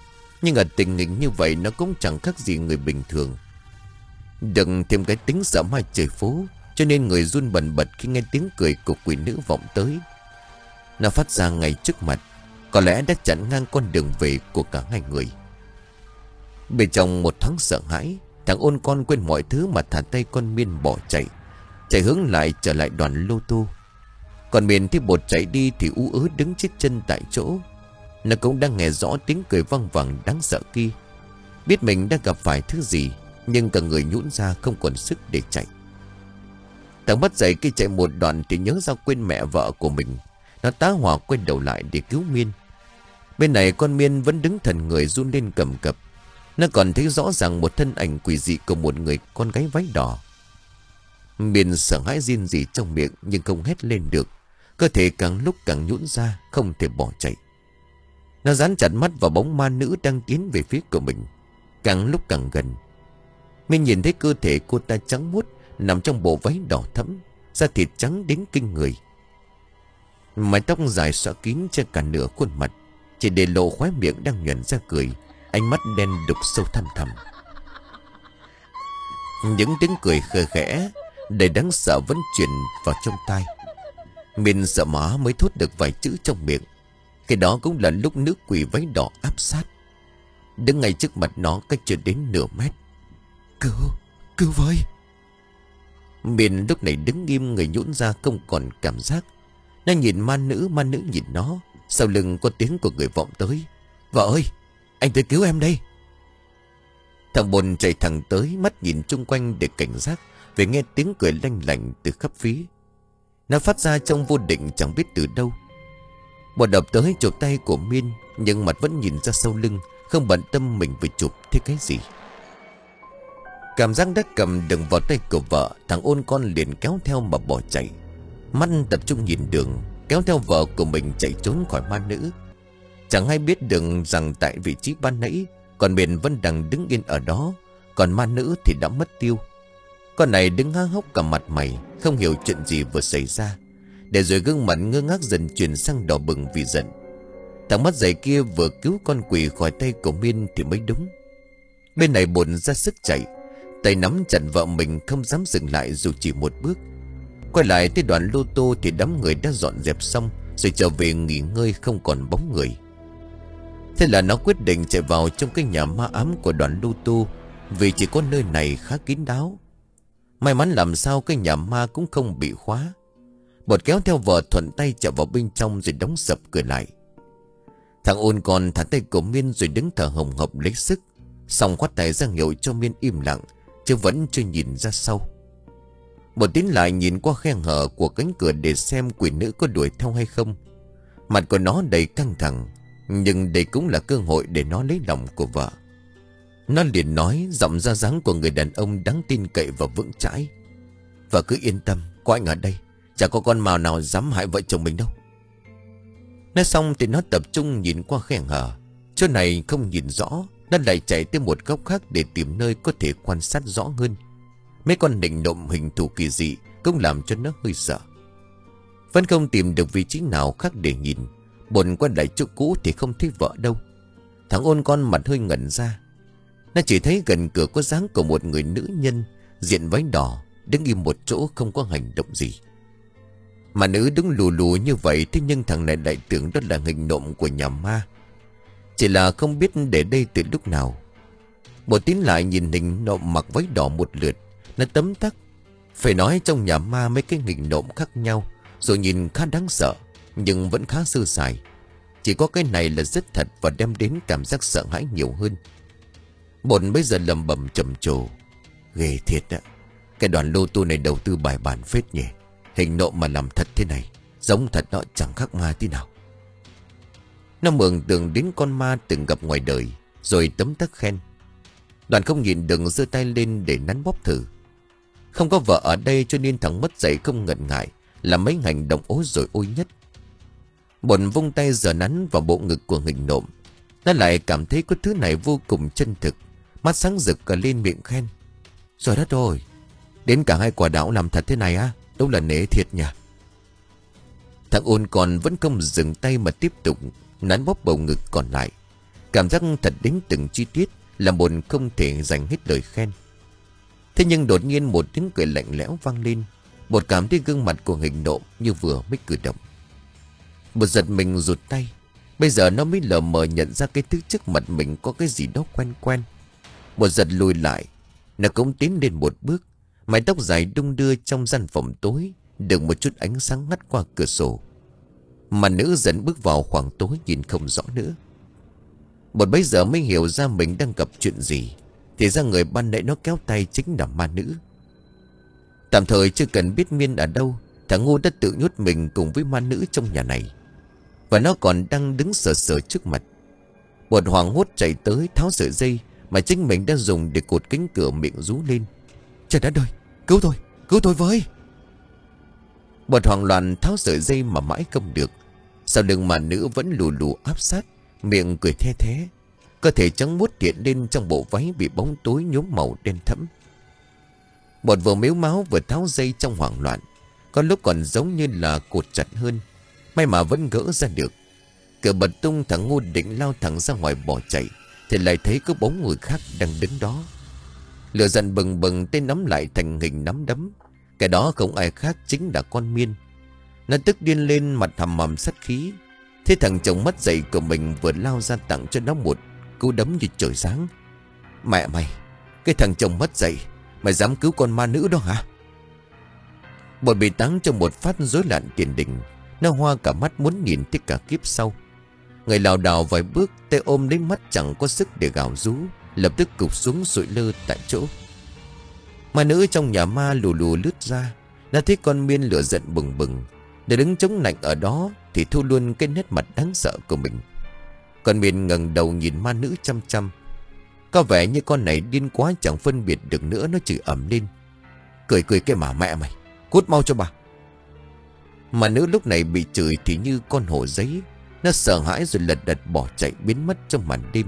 Nhưng ở tình hình như vậy nó cũng chẳng khác gì người bình thường. Đừng thêm cái tính sợ ma trời phố, cho nên người run bần bật khi nghe tiếng cười của quỷ nữ vọng tới. Nó phát ra ngay trước mặt, có lẽ đã chặn ngang con đường về của cả hai người. Bên trong một thoáng sợ hãi, thằng ôn con quên mọi thứ mà thả tay con Miên bỏ chạy, chạy hướng lại trở lại đoàn lô tô. Còn Miên thì bột chạy đi thì ú ớ đứng chết chân tại chỗ. Nó cũng đang nghe rõ tiếng cười vang vẳng đáng sợ kia. Biết mình đang gặp phải thứ gì, nhưng cả người nhũn ra không còn sức để chạy. Thằng mất dậy khi chạy một đoạn thì nhớ ra quên mẹ vợ của mình. Nó tá hỏa quay đầu lại để cứu Miên. Bên này con Miên vẫn đứng thần người run lên cầm cập. Nó còn thấy rõ ràng một thân ảnh quỷ dị của một người con gái váy đỏ. Miên sợ hãi rên rỉ trong miệng nhưng không hét lên được. Cơ thể càng lúc càng nhũn ra, không thể bỏ chạy. Nó dán chặt mắt vào bóng ma nữ đang tiến về phía của mình, càng lúc càng gần. Miên nhìn thấy cơ thể cô ta trắng muốt, nằm trong bộ váy đỏ thẫm, da thịt trắng đến kinh người. Mái tóc dài xõa kín che cả nửa khuôn mặt, chỉ để lộ khóe miệng đang nhuận ra cười, ánh mắt đen đục sâu thăm thẳm. Những tiếng cười khờ khẽ đầy đáng sợ vẫn truyền vào trong tai. Miên sợ má mới thốt được vài chữ trong miệng. Cái đó cũng là lúc nữ quỷ váy đỏ áp sát, đứng ngay trước mặt nó cách chưa đến nửa mét. Cứu, cứu với. Miên lúc này đứng im, người nhũn ra không còn cảm giác. Nó nhìn ma nữ, ma nữ nhìn nó. Sau lưng có tiếng của người vọng tới. Vợ ơi, anh tới cứu em đây. Thằng bồn chạy thẳng tới, mắt nhìn chung quanh để cảnh giác về nghe tiếng cười lanh lảnh từ khắp phía. Nó phát ra trong vô định chẳng biết từ đâu. Bột đập tới chụp tay của Miên, nhưng mặt vẫn nhìn ra sau lưng, không bận tâm mình vừa chụp thế cái gì. Cảm giác đã cầm đừng vào tay của vợ, thằng ôn con liền kéo theo mà bỏ chạy. Mắt tập trung nhìn đường, kéo theo vợ của mình chạy trốn khỏi ma nữ. Chẳng ai biết đường rằng tại vị trí ban nãy còn Miên vẫn đang đứng yên ở đó, còn ma nữ thì đã mất tiêu. Con này đứng há hốc cả mặt mày, không hiểu chuyện gì vừa xảy ra, để rồi gương mặt ngơ ngác dần chuyển sang đỏ bừng vì giận. Thằng mắt dày kia vừa cứu con quỷ khỏi tay của Miên thì mới đúng. Bên này bồn ra sức chạy, tay nắm chặt vợ mình không dám dừng lại dù chỉ một bước. Quay lại tới đoàn lô tô thì đám người đã dọn dẹp xong rồi trở về nghỉ ngơi, không còn bóng người. Thế là nó quyết định chạy vào trong cái nhà ma ám của đoàn lô tô, vì chỉ có nơi này khá kín đáo. May mắn làm sao cái nhà ma cũng không bị khóa. Bột kéo theo vợ thuận tay chạy vào bên trong rồi đóng sập cửa lại. Thằng ôn còn thả tay của Miên rồi đứng thở hồng hộc lấy sức, xong khoát tay ra hiệu cho Miên im lặng, chứ vẫn chưa nhìn ra sau. Bột tiến lại nhìn qua khe hở của cánh cửa để xem quỷ nữ có đuổi theo hay không. Mặt của nó đầy căng thẳng, nhưng đây cũng là cơ hội để nó lấy lòng của vợ. Nó liền nói, giọng ra dáng của người đàn ông đáng tin cậy và vững chãi. Vợ cứ yên tâm, có anh ở đây, chả có con mào nào dám hại vợ chồng mình đâu. Nói xong thì nó tập trung nhìn qua khe hở. Chỗ này không nhìn rõ, nó lại chạy tới một góc khác để tìm nơi có thể quan sát rõ hơn. Mấy con nịnh nộm hình thù kỳ dị cũng làm cho nó hơi sợ. Vẫn không tìm được vị trí nào khác để nhìn. Bồn quay lại chỗ cũ thì không thấy vợ đâu. Thằng ôn con mặt hơi ngẩn ra. Nó chỉ thấy gần cửa có dáng của một người nữ nhân diện váy đỏ, đứng im một chỗ không có hành động gì. Mà nữ đứng lù lù như vậy, thế nhưng thằng này lại tưởng đó là hình nộm của nhà ma. Chỉ là không biết để đây từ lúc nào. Bột tiến lại nhìn hình nộm mặc váy đỏ một lượt, nó tấm tắc. Phải nói trong nhà ma mấy cái hình nộm khác nhau, rồi nhìn khá đáng sợ, nhưng vẫn khá sơ sài. Chỉ có cái này là rất thật và đem đến cảm giác sợ hãi nhiều hơn. Bột bây giờ lầm bầm trầm trồ. Ghê thiệt ạ. Cái đoàn lô tô này đầu tư bài bản phết nhỉ. Hình nộm mà làm thật thế này, giống thật đó, chẳng khác ma tí nào. Nó mường tượng đến con ma từng gặp ngoài đời, rồi tấm tắc khen. Đoàn không nhìn đừng giơ tay lên để nắn bóp thử. Không có vợ ở đây cho nên thằng mất dạy không ngần ngại làm mấy hành động ối rồi ôi nhất. Bồn vung tay giờ nắn vào bộ ngực của hình nộm. Nó lại cảm thấy có thứ này vô cùng chân thực. Mắt sáng rực cả lên miệng khen. Trời đất ơi, đến cả hai quả đảo làm thật thế này á, đúng là nể thiệt nhỉ. Thằng ôn còn vẫn không dừng tay mà tiếp tục nắn bóp bầu ngực còn lại. Cảm giác thật đến từng chi tiết là một không thể dành hết lời khen. Thế nhưng đột nhiên một tiếng cười lạnh lẽo vang lên. Một cảm thấy gương mặt của Hình nộ như vừa mới cử động. Một giật mình rụt tay. Bây giờ nó mới lờ mờ nhận ra cái thứ trước mặt mình có cái gì đó quen quen. Một giật lùi lại. Nó cũng tiến lên một bước. Mái tóc dài đung đưa trong gian phòng tối, được một chút ánh sáng ngắt qua cửa sổ. Mà nữ dần bước vào khoảng tối nhìn không rõ nữa. Một bấy giờ mới hiểu ra mình đang gặp chuyện gì. Thì ra người ban nãy nó kéo tay chính là ma nữ. Tạm thời chưa cần biết Miên ở đâu, thằng ngu đã tự nhốt mình cùng với ma nữ trong nhà này. Và nó còn đang đứng sờ sờ trước mặt. Một hoảng hốt chạy tới tháo sợi dây mà chính mình đã dùng để cột cánh cửa, miệng rú lên: Trời đất ơi, cứu tôi, cứu tôi với! Một hoảng loạn tháo sợi dây mà mãi không được. Sau lưng mà nữ vẫn lù lù áp sát, miệng cười the thé. Cơ thể trắng muốt hiện lên trong bộ váy bị bóng tối nhuốm màu đen thẫm. Một vừa mếu máu vừa tháo dây trong hoảng loạn, có lúc còn giống như là cột chặt hơn. May mà vẫn gỡ ra được. Cửa bật tung, thằng ngu định lao thẳng ra ngoài bỏ chạy, thì lại thấy có bóng người khác đang đứng đó. Lửa giận bừng bừng, tên nắm lại thành hình nắm đấm. Cái đó không ai khác chính là con Miên. Nó tức điên lên, mặt hầm hầm sát khí. Thế thằng chồng mất dậy của mình vừa lao ra tặng cho nó một cú đấm như trời giáng. Mẹ mày, cái thằng chồng mất dậy, mày dám cứu con ma nữ đó hả? Bột bị táng trong một phát rối loạn tiền đình. Nó hoa cả mắt muốn nhìn tới cả kiếp sau. Người lảo đảo vài bước, tay ôm lấy mắt chẳng có sức để gào rú, lập tức cụp xuống sụi lơ tại chỗ. Ma nữ trong nhà ma lù lù lướt ra. Nó thấy con Miên lửa giận bừng bừng, để đứng chống lạnh ở đó thì thu luôn cái nét mặt đáng sợ của mình. Con Miên ngẩng đầu nhìn ma nữ chăm chăm. Có vẻ như con này điên quá chẳng phân biệt được nữa, nó chửi ầm lên: Cười cười cái mà mẹ mày, cút mau cho bà! Ma nữ lúc này bị chửi thì như con hổ giấy. Nó sợ hãi rồi lật đật bỏ chạy biến mất trong màn đêm.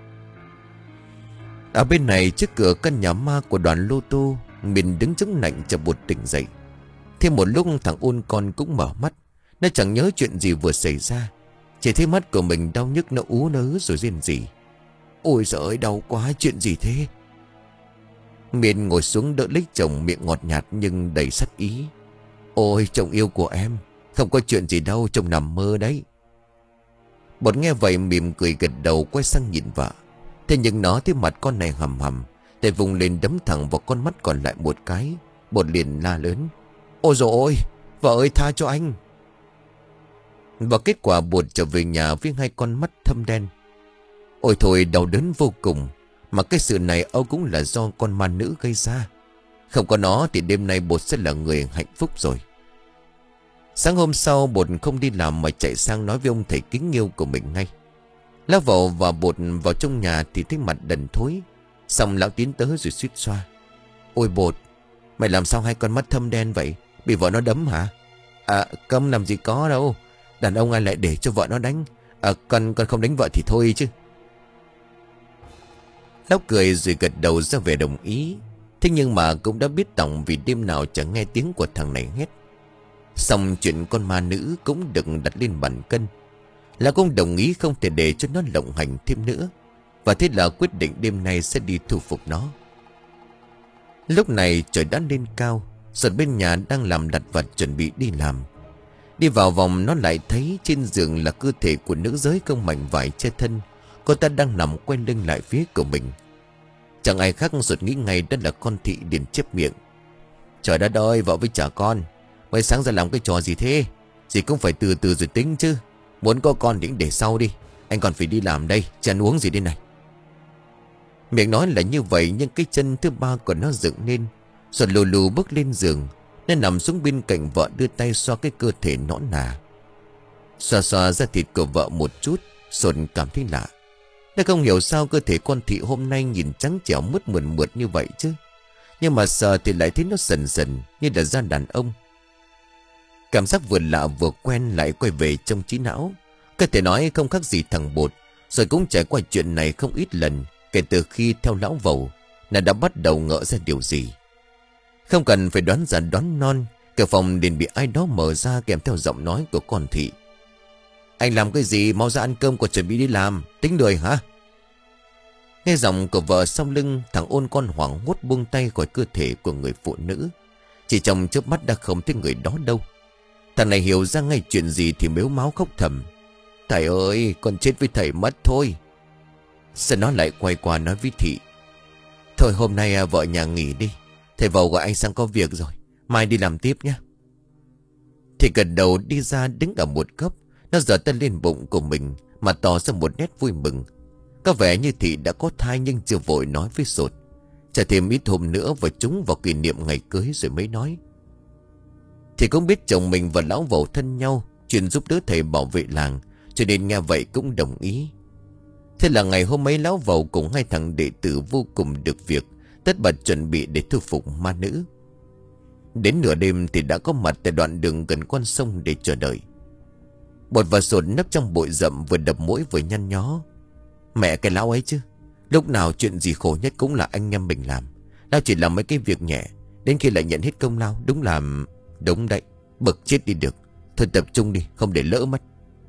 Ở bên này, trước cửa căn nhà ma của đoàn Lô Tô, Miên đứng chống lạnh chờ bột tỉnh dậy. Thêm một lúc thằng ôn con cũng mở mắt. Nó chẳng nhớ chuyện gì vừa xảy ra, chỉ thấy mắt của mình đau nhức, nó ú nớ rồi rên rỉ: Ôi giời ơi, đau quá, chuyện gì thế? Miên ngồi xuống đỡ lấy chồng, miệng ngọt nhạt nhưng đầy sát ý: Ôi chồng yêu của em, không có chuyện gì đâu, chồng nằm mơ đấy. Bột nghe vậy mỉm cười gật đầu, quay sang nhìn vợ. Thế nhưng nó thấy mặt con này hầm hầm, tay vùng lên đấm thẳng vào con mắt còn lại một cái. Bột liền la lớn: Ôi dồi ôi, vợ ơi tha cho anh! Và kết quả Bột trở về nhà với hai con mắt thâm đen. Ôi thôi, đau đớn vô cùng. Mà cái sự này âu cũng là do con ma nữ gây ra. Không có nó thì đêm nay Bột sẽ là người hạnh phúc rồi. Sáng hôm sau, Bột không đi làm mà chạy sang nói với ông thầy kính yêu của mình ngay. Lão vào và Bột vào trong nhà thì thấy mặt đần thối. Xong lão tiến tới rồi suýt xoa: Ôi Bột, mày làm sao hai con mắt thâm đen vậy? Bị vợ nó đấm hả? À câm, làm gì có đâu. Đàn ông ai lại để cho vợ nó đánh? À con, con không đánh vợ thì thôi chứ. Lão cười rồi gật đầu ra vẻ đồng ý. Thế nhưng mà cũng đã biết tổng vì đêm nào chẳng nghe tiếng của thằng này hét. Xong chuyện con ma nữ cũng được đặt lên bàn cân. Lão cũng đồng ý không thể để cho nó lộng hành thêm nữa. Và thế là quyết định đêm nay sẽ đi thu phục nó. Lúc này trời đã lên cao. Rồi bên nhà đang làm lặt vặt chuẩn bị đi làm. Đi vào vòng nó lại thấy trên giường là cơ thể của nữ giới không mảnh vải che thân. Cô ta đang nằm quay lưng lại phía của mình. Chẳng ai khác ruột nghĩ ngay đó là con Thị liền chép miệng: Trời đất ơi, vợ với chả con, mới sáng ra làm cái trò gì thế? Gì cũng phải từ từ rồi tính chứ. Muốn có con thì để sau đi, anh còn phải đi làm đây, chứ ăn uống gì đây này. Miệng nói là như vậy nhưng cái chân thứ ba của nó dựng lên. Rồi lù lù bước lên giường. Nó nằm xuống bên cạnh vợ, đưa tay xoa cái cơ thể nõn nà. Xoa xoa ra thịt của vợ một chút, rồi cảm thấy lạ. Nó không hiểu sao cơ thể con Thị hôm nay nhìn trắng trẻo mướt mượt mượt như vậy chứ. Nhưng mà sờ thì lại thấy nó sần sần như là da đàn ông. Cảm giác vừa lạ vừa quen lại quay về trong trí não. Có thể nói không khác gì thằng Bột. Rồi cũng trải qua chuyện này không ít lần. Kể từ khi theo lão Vầu, nó đã bắt đầu ngỡ ra điều gì. Không cần phải đoán già đoán non, cửa phòng liền bị ai đó mở ra kèm theo giọng nói của con Thị: Anh làm cái gì, mau ra ăn cơm còn chuẩn bị đi làm. Tính đời hả? Nghe giọng của vợ sau lưng, thằng ôn con hoảng hốt buông tay khỏi cơ thể của người phụ nữ. Chỉ trong chớp mắt đã không thấy người đó đâu. Thằng này hiểu ra ngay chuyện gì thì mếu máo khóc thầm: "Thầy ơi, con chết với thầy mất thôi." Sau nó lại quay qua nói với Thị: "Thôi hôm nay à, vợ nhà nghỉ đi. Thầy vào gọi anh sang có việc rồi, mai đi làm tiếp nhé." Thì gật đầu đi ra đứng ở một góc. Nó giở tay lên bụng của mình mà tỏ ra một nét vui mừng. Có vẻ như Thị đã có thai nhưng chưa vội nói với Sột. Chờ thêm ít hôm nữa và chúng vào kỷ niệm ngày cưới rồi mới nói. Thì cũng biết chồng mình và lão vầu thân nhau, chuyện giúp đỡ thầy bảo vệ làng, cho nên nghe vậy cũng đồng ý. Thế là ngày hôm ấy lão vầu cùng hai thằng đệ tử vô cùng được việc, tất bật chuẩn bị để thu phục ma nữ. Đến nửa đêm thì đã có mặt tại đoạn đường gần con sông để chờ đợi. Bột và Sột nấp trong bụi rậm vừa đập mũi vừa nhăn nhó: "Mẹ cái lão ấy chứ, lúc nào chuyện gì khổ nhất cũng là anh em mình làm. Lão chỉ làm mấy cái việc nhẹ, đến khi lại nhận hết công lao. Đúng là... Đúng đấy, bực chết đi được. Thôi tập trung đi, không để lỡ mất."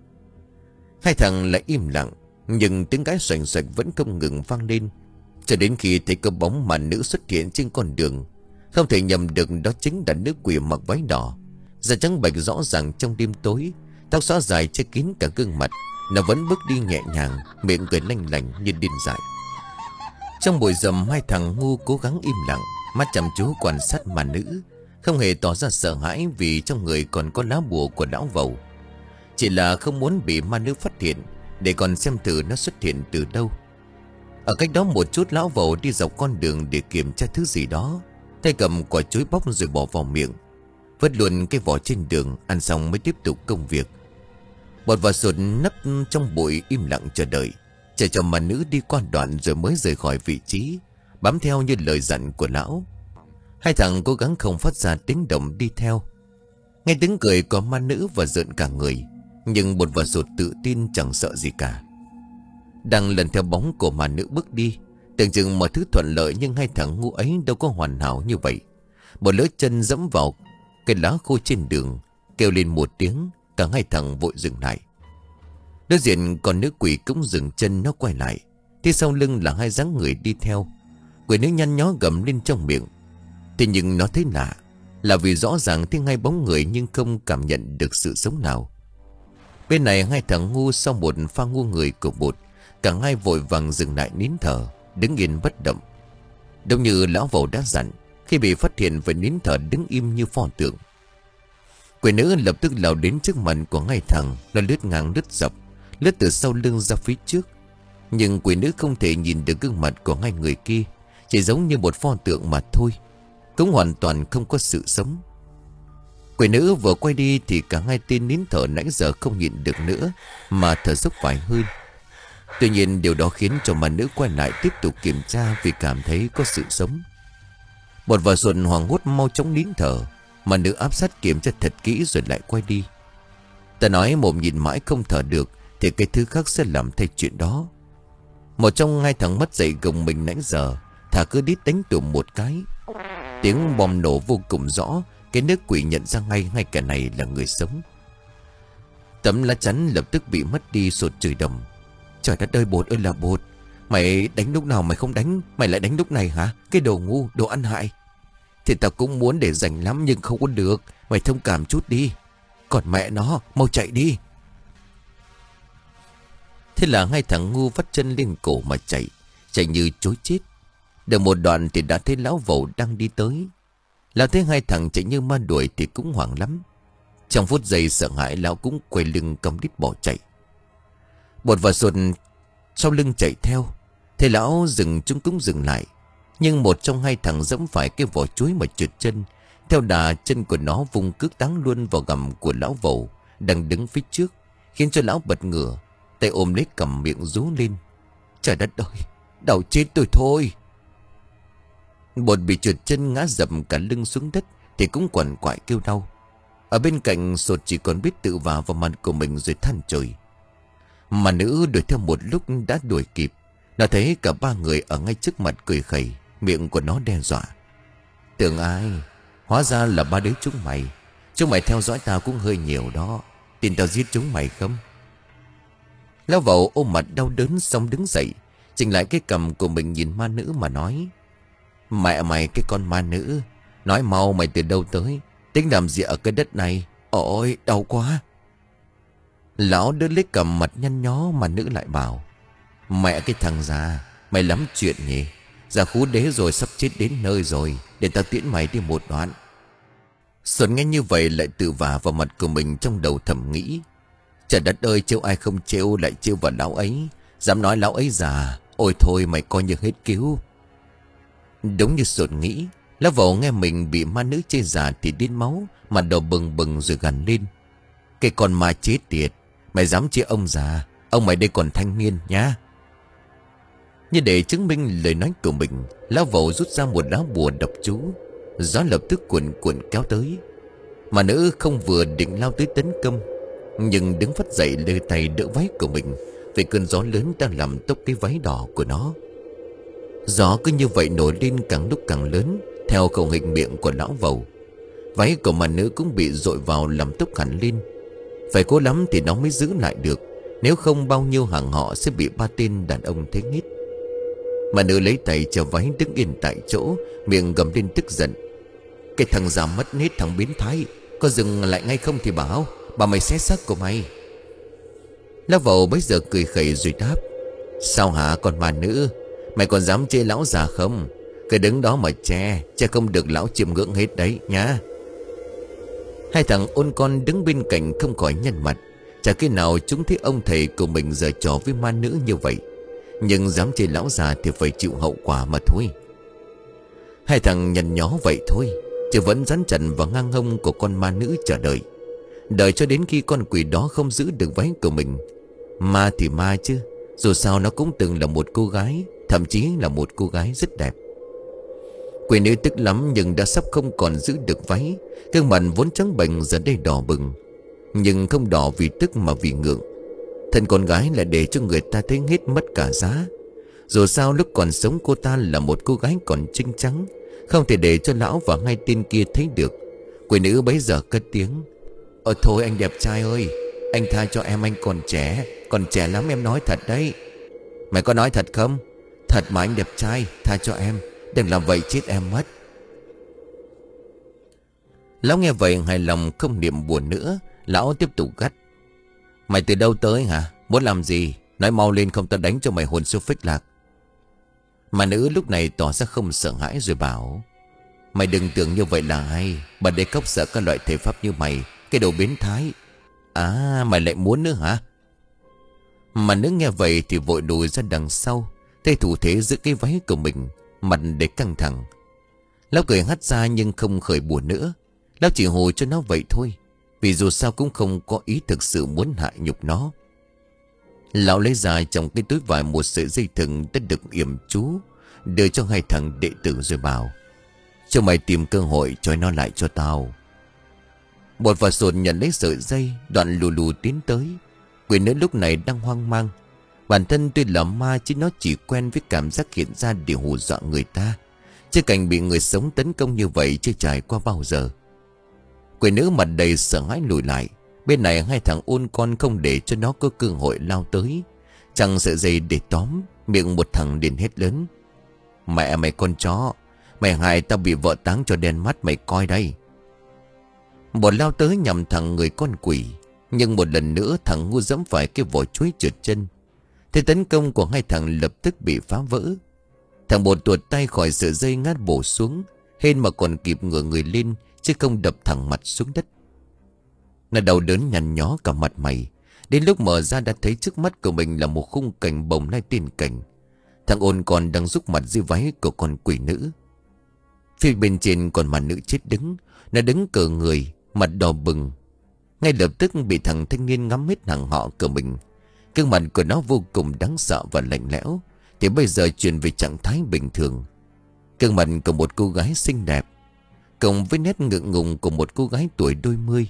Hai thằng lại im lặng, nhưng tiếng gái xoành xoạch vẫn không ngừng vang lên, cho đến khi thấy có bóng mà nữ xuất hiện trên con đường. Không thể nhầm được đó chính là nữ quỷ mặc váy đỏ, da trắng bệch rõ ràng trong đêm tối, tóc xõa dài che kín cả gương mặt. Nó vẫn bước đi nhẹ nhàng, miệng cười lanh lảnh như điên dại. Trong bụi rậm, hai thằng ngu cố gắng im lặng, mắt chăm chú quan sát mà nữ, không hề tỏ ra sợ hãi vì trong người còn có lá bùa của lão vầu. Chỉ là không muốn bị ma nữ phát hiện, để còn xem thử nó xuất hiện từ đâu. Ở cách đó một chút, lão vầu đi dọc con đường để kiểm tra thứ gì đó, tay cầm quả chuối bóc rồi bỏ vào miệng, vứt luôn cái vỏ trên đường, ăn xong mới tiếp tục công việc. Bột và Sột nấp trong bụi im lặng chờ đợi, chờ cho ma nữ đi qua đoạn rồi mới rời khỏi vị trí, bám theo như lời dặn của lão. Hai thằng cố gắng không phát ra tiếng động đi theo. Nghe tiếng cười của ma nữ và rợn cả người, nhưng Bột và Sột tự tin chẳng sợ gì cả. Đang lần theo bóng của ma nữ bước đi, tưởng chừng mọi thứ thuận lợi, nhưng hai thằng ngu ấy đâu có hoàn hảo như vậy. Một lỡ chân dẫm vào cái lá khô trên đường, kêu lên một tiếng, cả hai thằng vội dừng lại. Đối diện còn nữ quỷ cũng dừng chân, nó quay lại, thì sau lưng là hai dáng người đi theo. Quỷ nữ nhăn nhó gầm lên trong miệng. Thế nhưng nó thấy lạ, là vì rõ ràng thấy ngay bóng người nhưng không cảm nhận được sự sống nào. Bên này hai thằng ngu sau một pha ngu người của Bột, cả hai vội vàng dừng lại nín thở, đứng yên bất động. Đúng như lão vầu đã dặn, khi bị phát hiện phải nín thở đứng im như pho tượng. Quỷ nữ lập tức lao đến trước mặt của hai thằng, nó lướt ngang lướt dọc, lướt từ sau lưng ra phía trước. Nhưng quỷ nữ không thể nhìn được gương mặt của hai người kia, chỉ giống như một pho tượng mà thôi, cũng hoàn toàn không có sự sống. Quỷ nữ vừa quay đi thì cả hai tên nín thở nãy giờ không nhịn được nữa mà thở dốc vài hơi. Tuy nhiên điều đó khiến cho ma nữ quay lại tiếp tục kiểm tra vì cảm thấy có sự sống. Bột và Sột hoảng hốt mau chóng nín thở, mà nữ áp sát kiểm tra thật kỹ rồi lại quay đi. Ta nói mồm nhìn mãi không thở được thì cái thứ khác sẽ làm thay chuyện đó. Một trong hai thằng mất dậy gồng mình nãy giờ, thả cứ đít đánh tụm một cái. Tiếng bom nổ vô cùng rõ, cái nước quỷ nhận ra ngay ngay cả này là người sống. Tấm lá chắn lập tức bị mất đi. Sột chửi đầm: "Trời đất ơi Bột ơi là Bột, mày đánh lúc nào mày không đánh, mày lại đánh lúc này hả? Cái đồ ngu, đồ ăn hại. Thì tao cũng muốn để dành lắm nhưng không có được, mày thông cảm chút đi. Còn mẹ nó, mau chạy đi." Thế là hai thằng ngu vắt chân lên cổ mà chạy, chạy như chối chết. Được một đoạn thì đã thấy lão vầu đang đi tới. Lão thấy hai thằng chạy như ma đuổi thì cũng hoảng lắm. Trong phút giây sợ hãi, lão cũng quay lưng cong đít bỏ chạy. Bột và Sột sau lưng chạy theo. Thế lão dừng, chúng cũng dừng lại. Nhưng một trong hai thằng giẫm phải cái vỏ chuối mà trượt chân. Theo đà chân của nó vùng cước táng luôn vào gầm của lão vầu đang đứng phía trước, khiến cho lão bật ngửa, tay ôm lấy cằm miệng rú lên: "Trời đất ơi, đau chết tôi thôi." Bột bị trượt chân ngã dầm cả lưng xuống đất thì cũng quằn quại kêu đau. Ở bên cạnh Sột chỉ còn biết tự vả vào mặt của mình rồi than trời. Mà nữ đuổi theo một lúc đã đuổi kịp. Nó thấy cả ba người ở ngay trước mặt cười khẩy, miệng của nó đe dọa: "Tưởng ai, hóa ra là ba đứa chúng mày. Chúng mày theo dõi tao cũng hơi nhiều đó. Tin tao giết chúng mày không?" Lão vầu ôm mặt đau đớn xong đứng dậy, chỉnh lại cái cằm của mình nhìn ma nữ mà nói: Mẹ mày cái con ma nữ, nói mau mày từ đâu tới, tính làm gì ở cái đất này? Ôi đau quá. Lão đứa lấy cầm mặt nhăn nhó, mà nữ lại bảo: Mẹ cái thằng già, mày lắm chuyện nhỉ. Già khú đế rồi, sắp chết đến nơi rồi, để tao tiễn mày đi một đoạn. Xuân nghe như vậy lại tự vả vào mặt của mình, trong đầu thầm nghĩ: Trời đất ơi, trêu ai không trêu, lại trêu vào lão ấy. Dám nói lão ấy già, ôi thôi mày coi như hết cứu. Đúng như Xuân nghĩ, lão vẩu nghe mình bị ma nữ chê già thì điên máu, mặt đầu bừng bừng rồi gằn lên: Cái con ma chết tiệt, mày dám chê ông già, ông mày đây còn thanh niên nhá. Như để chứng minh lời nói của mình, lão vẩu rút ra một lá bùa độc chú. Gió lập tức cuộn cuộn kéo tới. Mà nữ không vừa định lao tới tấn công, nhưng đứng phắt dậy lê tay đỡ váy của mình, vì cơn gió lớn đang làm tốc cái váy đỏ của nó. Gió cứ như vậy nổi lên càng lúc càng lớn, theo khẩu hình miệng của lão vẩu. Váy của mà nữ cũng bị dội vào làm tốc hẳn lên. Phải cố lắm thì nó mới giữ lại được, nếu không bao nhiêu hàng họ sẽ bị ba tên đàn ông thấy hết. Mà nữ lấy tay che váy đứng yên tại chỗ, miệng gầm lên tức giận: Cái thằng già mất nết, thằng biến thái, có dừng lại ngay không thì bảo, bà mày xé xác của mày. Lão vẩu bấy giờ cười khẩy rồi đáp: Sao hả con ma nữ, mày còn dám chê lão già không? Cứ đứng đó mà che, che không được lão chiêm ngưỡng hết đấy nhá. Hai thằng ôn con đứng bên cạnh không khỏi nhăn mặt. Chả cái nào chúng thấy ông thầy của mình giở trò với ma nữ như vậy, nhưng dám chê lão già thì phải chịu hậu quả mà thôi. Hai thằng nhăn nhó vậy thôi, chứ vẫn dán chặt vào ngang hông của con ma nữ chờ đợi. Đợi cho đến khi con quỷ đó không giữ được váy của mình. Ma thì ma chứ, dù sao nó cũng từng là một cô gái, thậm chí là một cô gái rất đẹp. Quỷ nữ tức lắm nhưng đã sắp không còn giữ được váy. Gương mặt vốn trắng bệch giờ đây đỏ bừng, nhưng không đỏ vì tức mà vì ngượng. Thân con gái lại để cho người ta thấy hết mất cả giá. Dù sao lúc còn sống cô ta là một cô gái còn trinh trắng, không thể để cho lão và hai tên kia thấy được. Quỷ nữ bấy giờ cất tiếng: Ôi thôi anh đẹp trai ơi, anh tha cho em, anh còn trẻ, còn trẻ lắm, em nói thật đấy. Mày có nói thật không? Thật mà anh đẹp trai, tha cho em, đừng làm vậy chết em mất. Lão nghe vậy hài lòng không niệm buồn nữa. Lão tiếp tục gắt: Mày từ đâu tới hả? Muốn làm gì? Nói mau lên không tao đánh cho mày hồn siêu phích lạc. Mà nữ lúc này tỏ ra không sợ hãi rồi bảo: Mày đừng tưởng như vậy là hay. Bà đây cốc sợ các loại thể pháp như mày, cái đồ biến thái. À mày lại muốn nữa hả? Mà nữ nghe vậy thì vội lùi ra đằng sau, tay thủ thế giữ cái váy của mình, mặt để căng thẳng. Lão cười hắt ra nhưng không khởi bùa nữa. Lão chỉ hồ cho nó vậy thôi, vì dù sao cũng không có ý thực sự muốn hạ nhục nó. Lão lấy ra trong cái túi vải một sợi dây thừng đã được yểm chú, đưa cho hai thằng đệ tử rồi bảo: Cho mày tìm cơ hội trói nó lại cho tao. Bột và Sồn nhận lấy sợi dây, đoạn lù lù tiến tới. Quỷ nữ lúc này đang hoang mang. Bản thân tuy là ma chứ nó chỉ quen với cảm giác hiện ra để hù dọa người ta, chứ cảnh bị người sống tấn công như vậy chưa trải qua bao giờ. Quỷ nữ mặt đầy sợ hãi lùi lại. Bên này hai thằng ôn con không để cho nó có cơ hội lao tới, chẳng sợi dây để tóm. Miệng một thằng liền hét lớn: Mẹ mày con chó, mày hại tao bị vợ táng cho đen mắt, mày coi đây. Bột lao tới nhằm thằng người con quỷ, nhưng một lần nữa thằng ngu dẫm phải cái vỏ chuối trượt chân. Thế tấn công của hai thằng lập tức bị phá vỡ. Thằng bột tuột tay khỏi sợi dây ngát bổ xuống, hên mà còn kịp ngửa người lên, chứ không đập thẳng mặt xuống đất. Nó đau đớn nhăn nhó cả mặt mày. Đến lúc mở ra đã thấy trước mắt của mình là một khung cảnh bồng lai tên cảnh. Thằng ôn còn đang rúc mặt dưới váy của con quỷ nữ. Phía bên trên còn mà nữ chết đứng. Nó đứng cờ người, mặt đỏ bừng. Ngay lập tức bị thằng thanh niên ngắm hết hàng họ của mình. Gương mặt của nó vô cùng đáng sợ và lạnh lẽo, thì bây giờ chuyển về trạng thái bình thường. Gương mặt của một cô gái xinh đẹp, cộng với nét ngượng ngùng của một cô gái tuổi đôi mươi.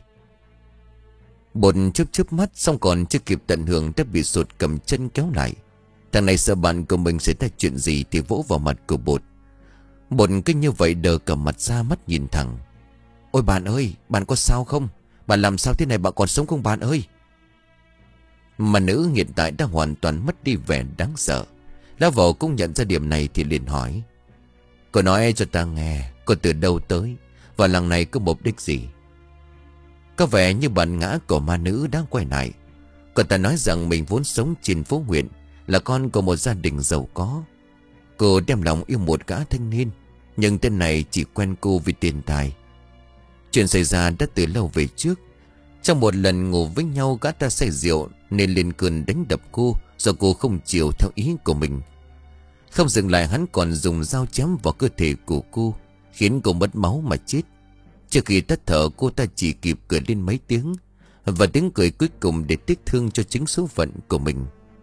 Bột chớp chớp mắt, xong còn chưa kịp tận hưởng đã bị Sột cầm chân kéo lại. Thằng này sợ bạn của mình sẽ ra chuyện gì thì vỗ vào mặt của Bột. Bột cứ như vậy đờ cả mặt ra, mắt nhìn thẳng: Ôi bạn ơi, bạn có sao không? Bạn làm sao thế này, bạn còn sống không bạn ơi? Mà nữ hiện tại đã hoàn toàn mất đi vẻ đáng sợ. Lão Vẩu cũng nhận ra điểm này thì liền hỏi: Cô nói cho ta nghe, cô từ đâu tới, và làng này có mục đích gì? Có vẻ như bản ngã của ma nữ đang quay lại. Cô ta nói rằng mình vốn sống trên phố huyện, là con của một gia đình giàu có. Cô đem lòng yêu một gã thanh niên, nhưng tên này chỉ quen cô vì tiền tài. Chuyện xảy ra đã từ lâu về trước. Trong một lần ngủ với nhau, gã ta say rượu nên lên cơn đánh đập cô, do cô không chịu theo ý của mình. Không dừng lại, hắn còn dùng dao chém vào cơ thể của cô, khiến cô mất máu mà chết. Trước khi tắt thở, cô ta chỉ kịp cười lên mấy tiếng, và tiếng cười cuối cùng để tiếc thương cho chính số phận của mình.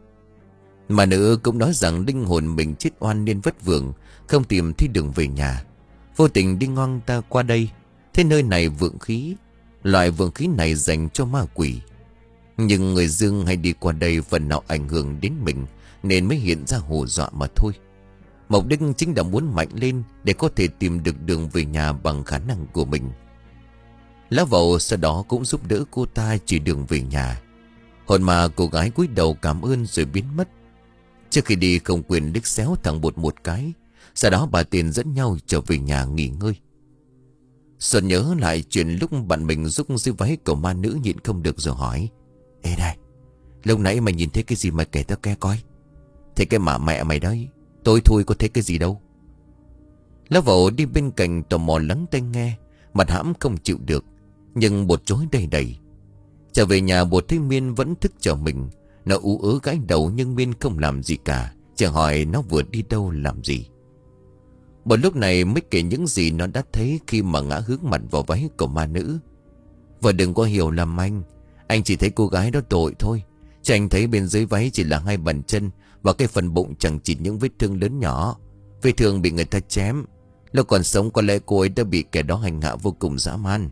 Mà nữ cũng nói rằng linh hồn mình chết oan nên vất vưởng, không tìm thấy đường về nhà. Vô tình đi ngang ta qua đây, thế nơi này vượng khí. Loại vượng khí này dành cho ma quỷ. Nhưng người dương hay đi qua đây phần nào ảnh hưởng đến mình, nên mới hiện ra hù dọa mà thôi. Mục đích chính là muốn mạnh lên để có thể tìm được đường về nhà bằng khả năng của mình. Lão Vẩu sau đó cũng giúp đỡ cô ta chỉ đường về nhà. Hồn mà cô gái cúi đầu cảm ơn rồi biến mất. Trước khi đi không quên liếc xéo thằng Bột một cái. Sau đó bà Tiền dẫn nhau trở về nhà nghỉ ngơi. Xuân nhớ lại chuyện lúc bạn mình giúp dưới váy của ma nữ, nhịn không được rồi hỏi: Ê này, lúc nãy mày nhìn thấy cái gì mà kể tao nghe coi. Thấy cái mả mẹ mày đấy, tôi thôi có thấy cái gì đâu. Lão Vẩu đi bên cạnh tò mò lắng tai nghe, mặt hãm không chịu được, nhưng Bột chối đầy đầy. Trở về nhà, Bột thấy Miên vẫn thức chờ mình. Nó ú ớ gãi đầu nhưng Miên không làm gì cả, chỉ hỏi nó vừa đi đâu làm gì. Một lúc này mới kể những gì nó đã thấy khi mà ngã hướng mặt vào váy của ma nữ. Và đừng có hiểu lầm anh, anh chỉ thấy cô gái đó tội thôi. Chứ anh thấy bên dưới váy chỉ là hai bàn chân và cái phần bụng chẳng chỉ những vết thương lớn nhỏ. Vết thương bị người ta chém. Lúc còn sống có lẽ cô ấy đã bị kẻ đó hành hạ vô cùng dã man.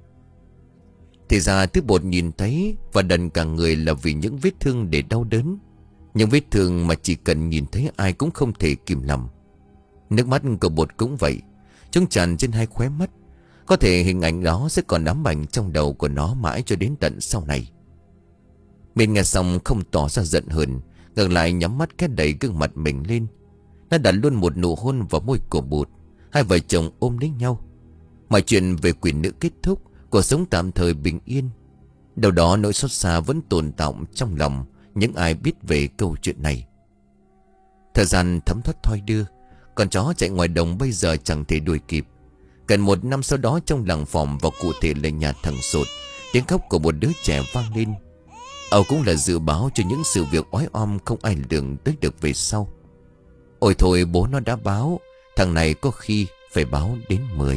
Thì ra thứ Bột nhìn thấy và đần cả người là vì những vết thương để đau đớn. Những vết thương mà chỉ cần nhìn thấy ai cũng không thể kìm lòng. Nước mắt của Bột cũng vậy, chúng tràn trên hai khóe mắt. Có thể hình ảnh đó sẽ còn ám ảnh trong đầu của nó mãi cho đến tận sau này. Mình nghe xong không tỏ ra giận hờn, ngược lại nhắm mắt khép đẩy gương mặt mình lên. Nó đặt luôn một nụ hôn vào môi của Bột. Hai vợ chồng ôm lấy nhau. Mọi chuyện về quỷ nữ kết thúc, cuộc sống tạm thời bình yên. Đâu đó nỗi xót xa vẫn tồn đọng trong lòng những ai biết về câu chuyện này. Thời gian thấm thoát thoi đưa, con chó chạy ngoài đồng bây giờ chẳng thể đuổi kịp. Gần một năm sau đó, trong làng Phòm và cụ thể là nhà thằng Sột, tiếng khóc của một đứa trẻ vang lên. Âu cũng là dự báo cho những sự việc oái oăm không ai lường tới được về sau. Ôi thôi, bố nó đã báo, thằng này có khi phải báo đến mười.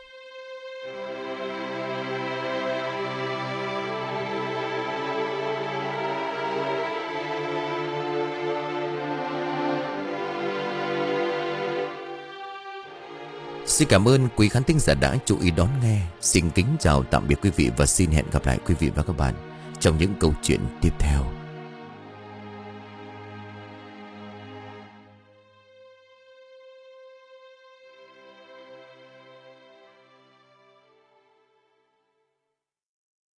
Xin cảm ơn quý khán thính giả đã chú ý đón nghe. Xin kính chào tạm biệt quý vị và xin hẹn gặp lại quý vị và các bạn trong những câu chuyện tiếp theo.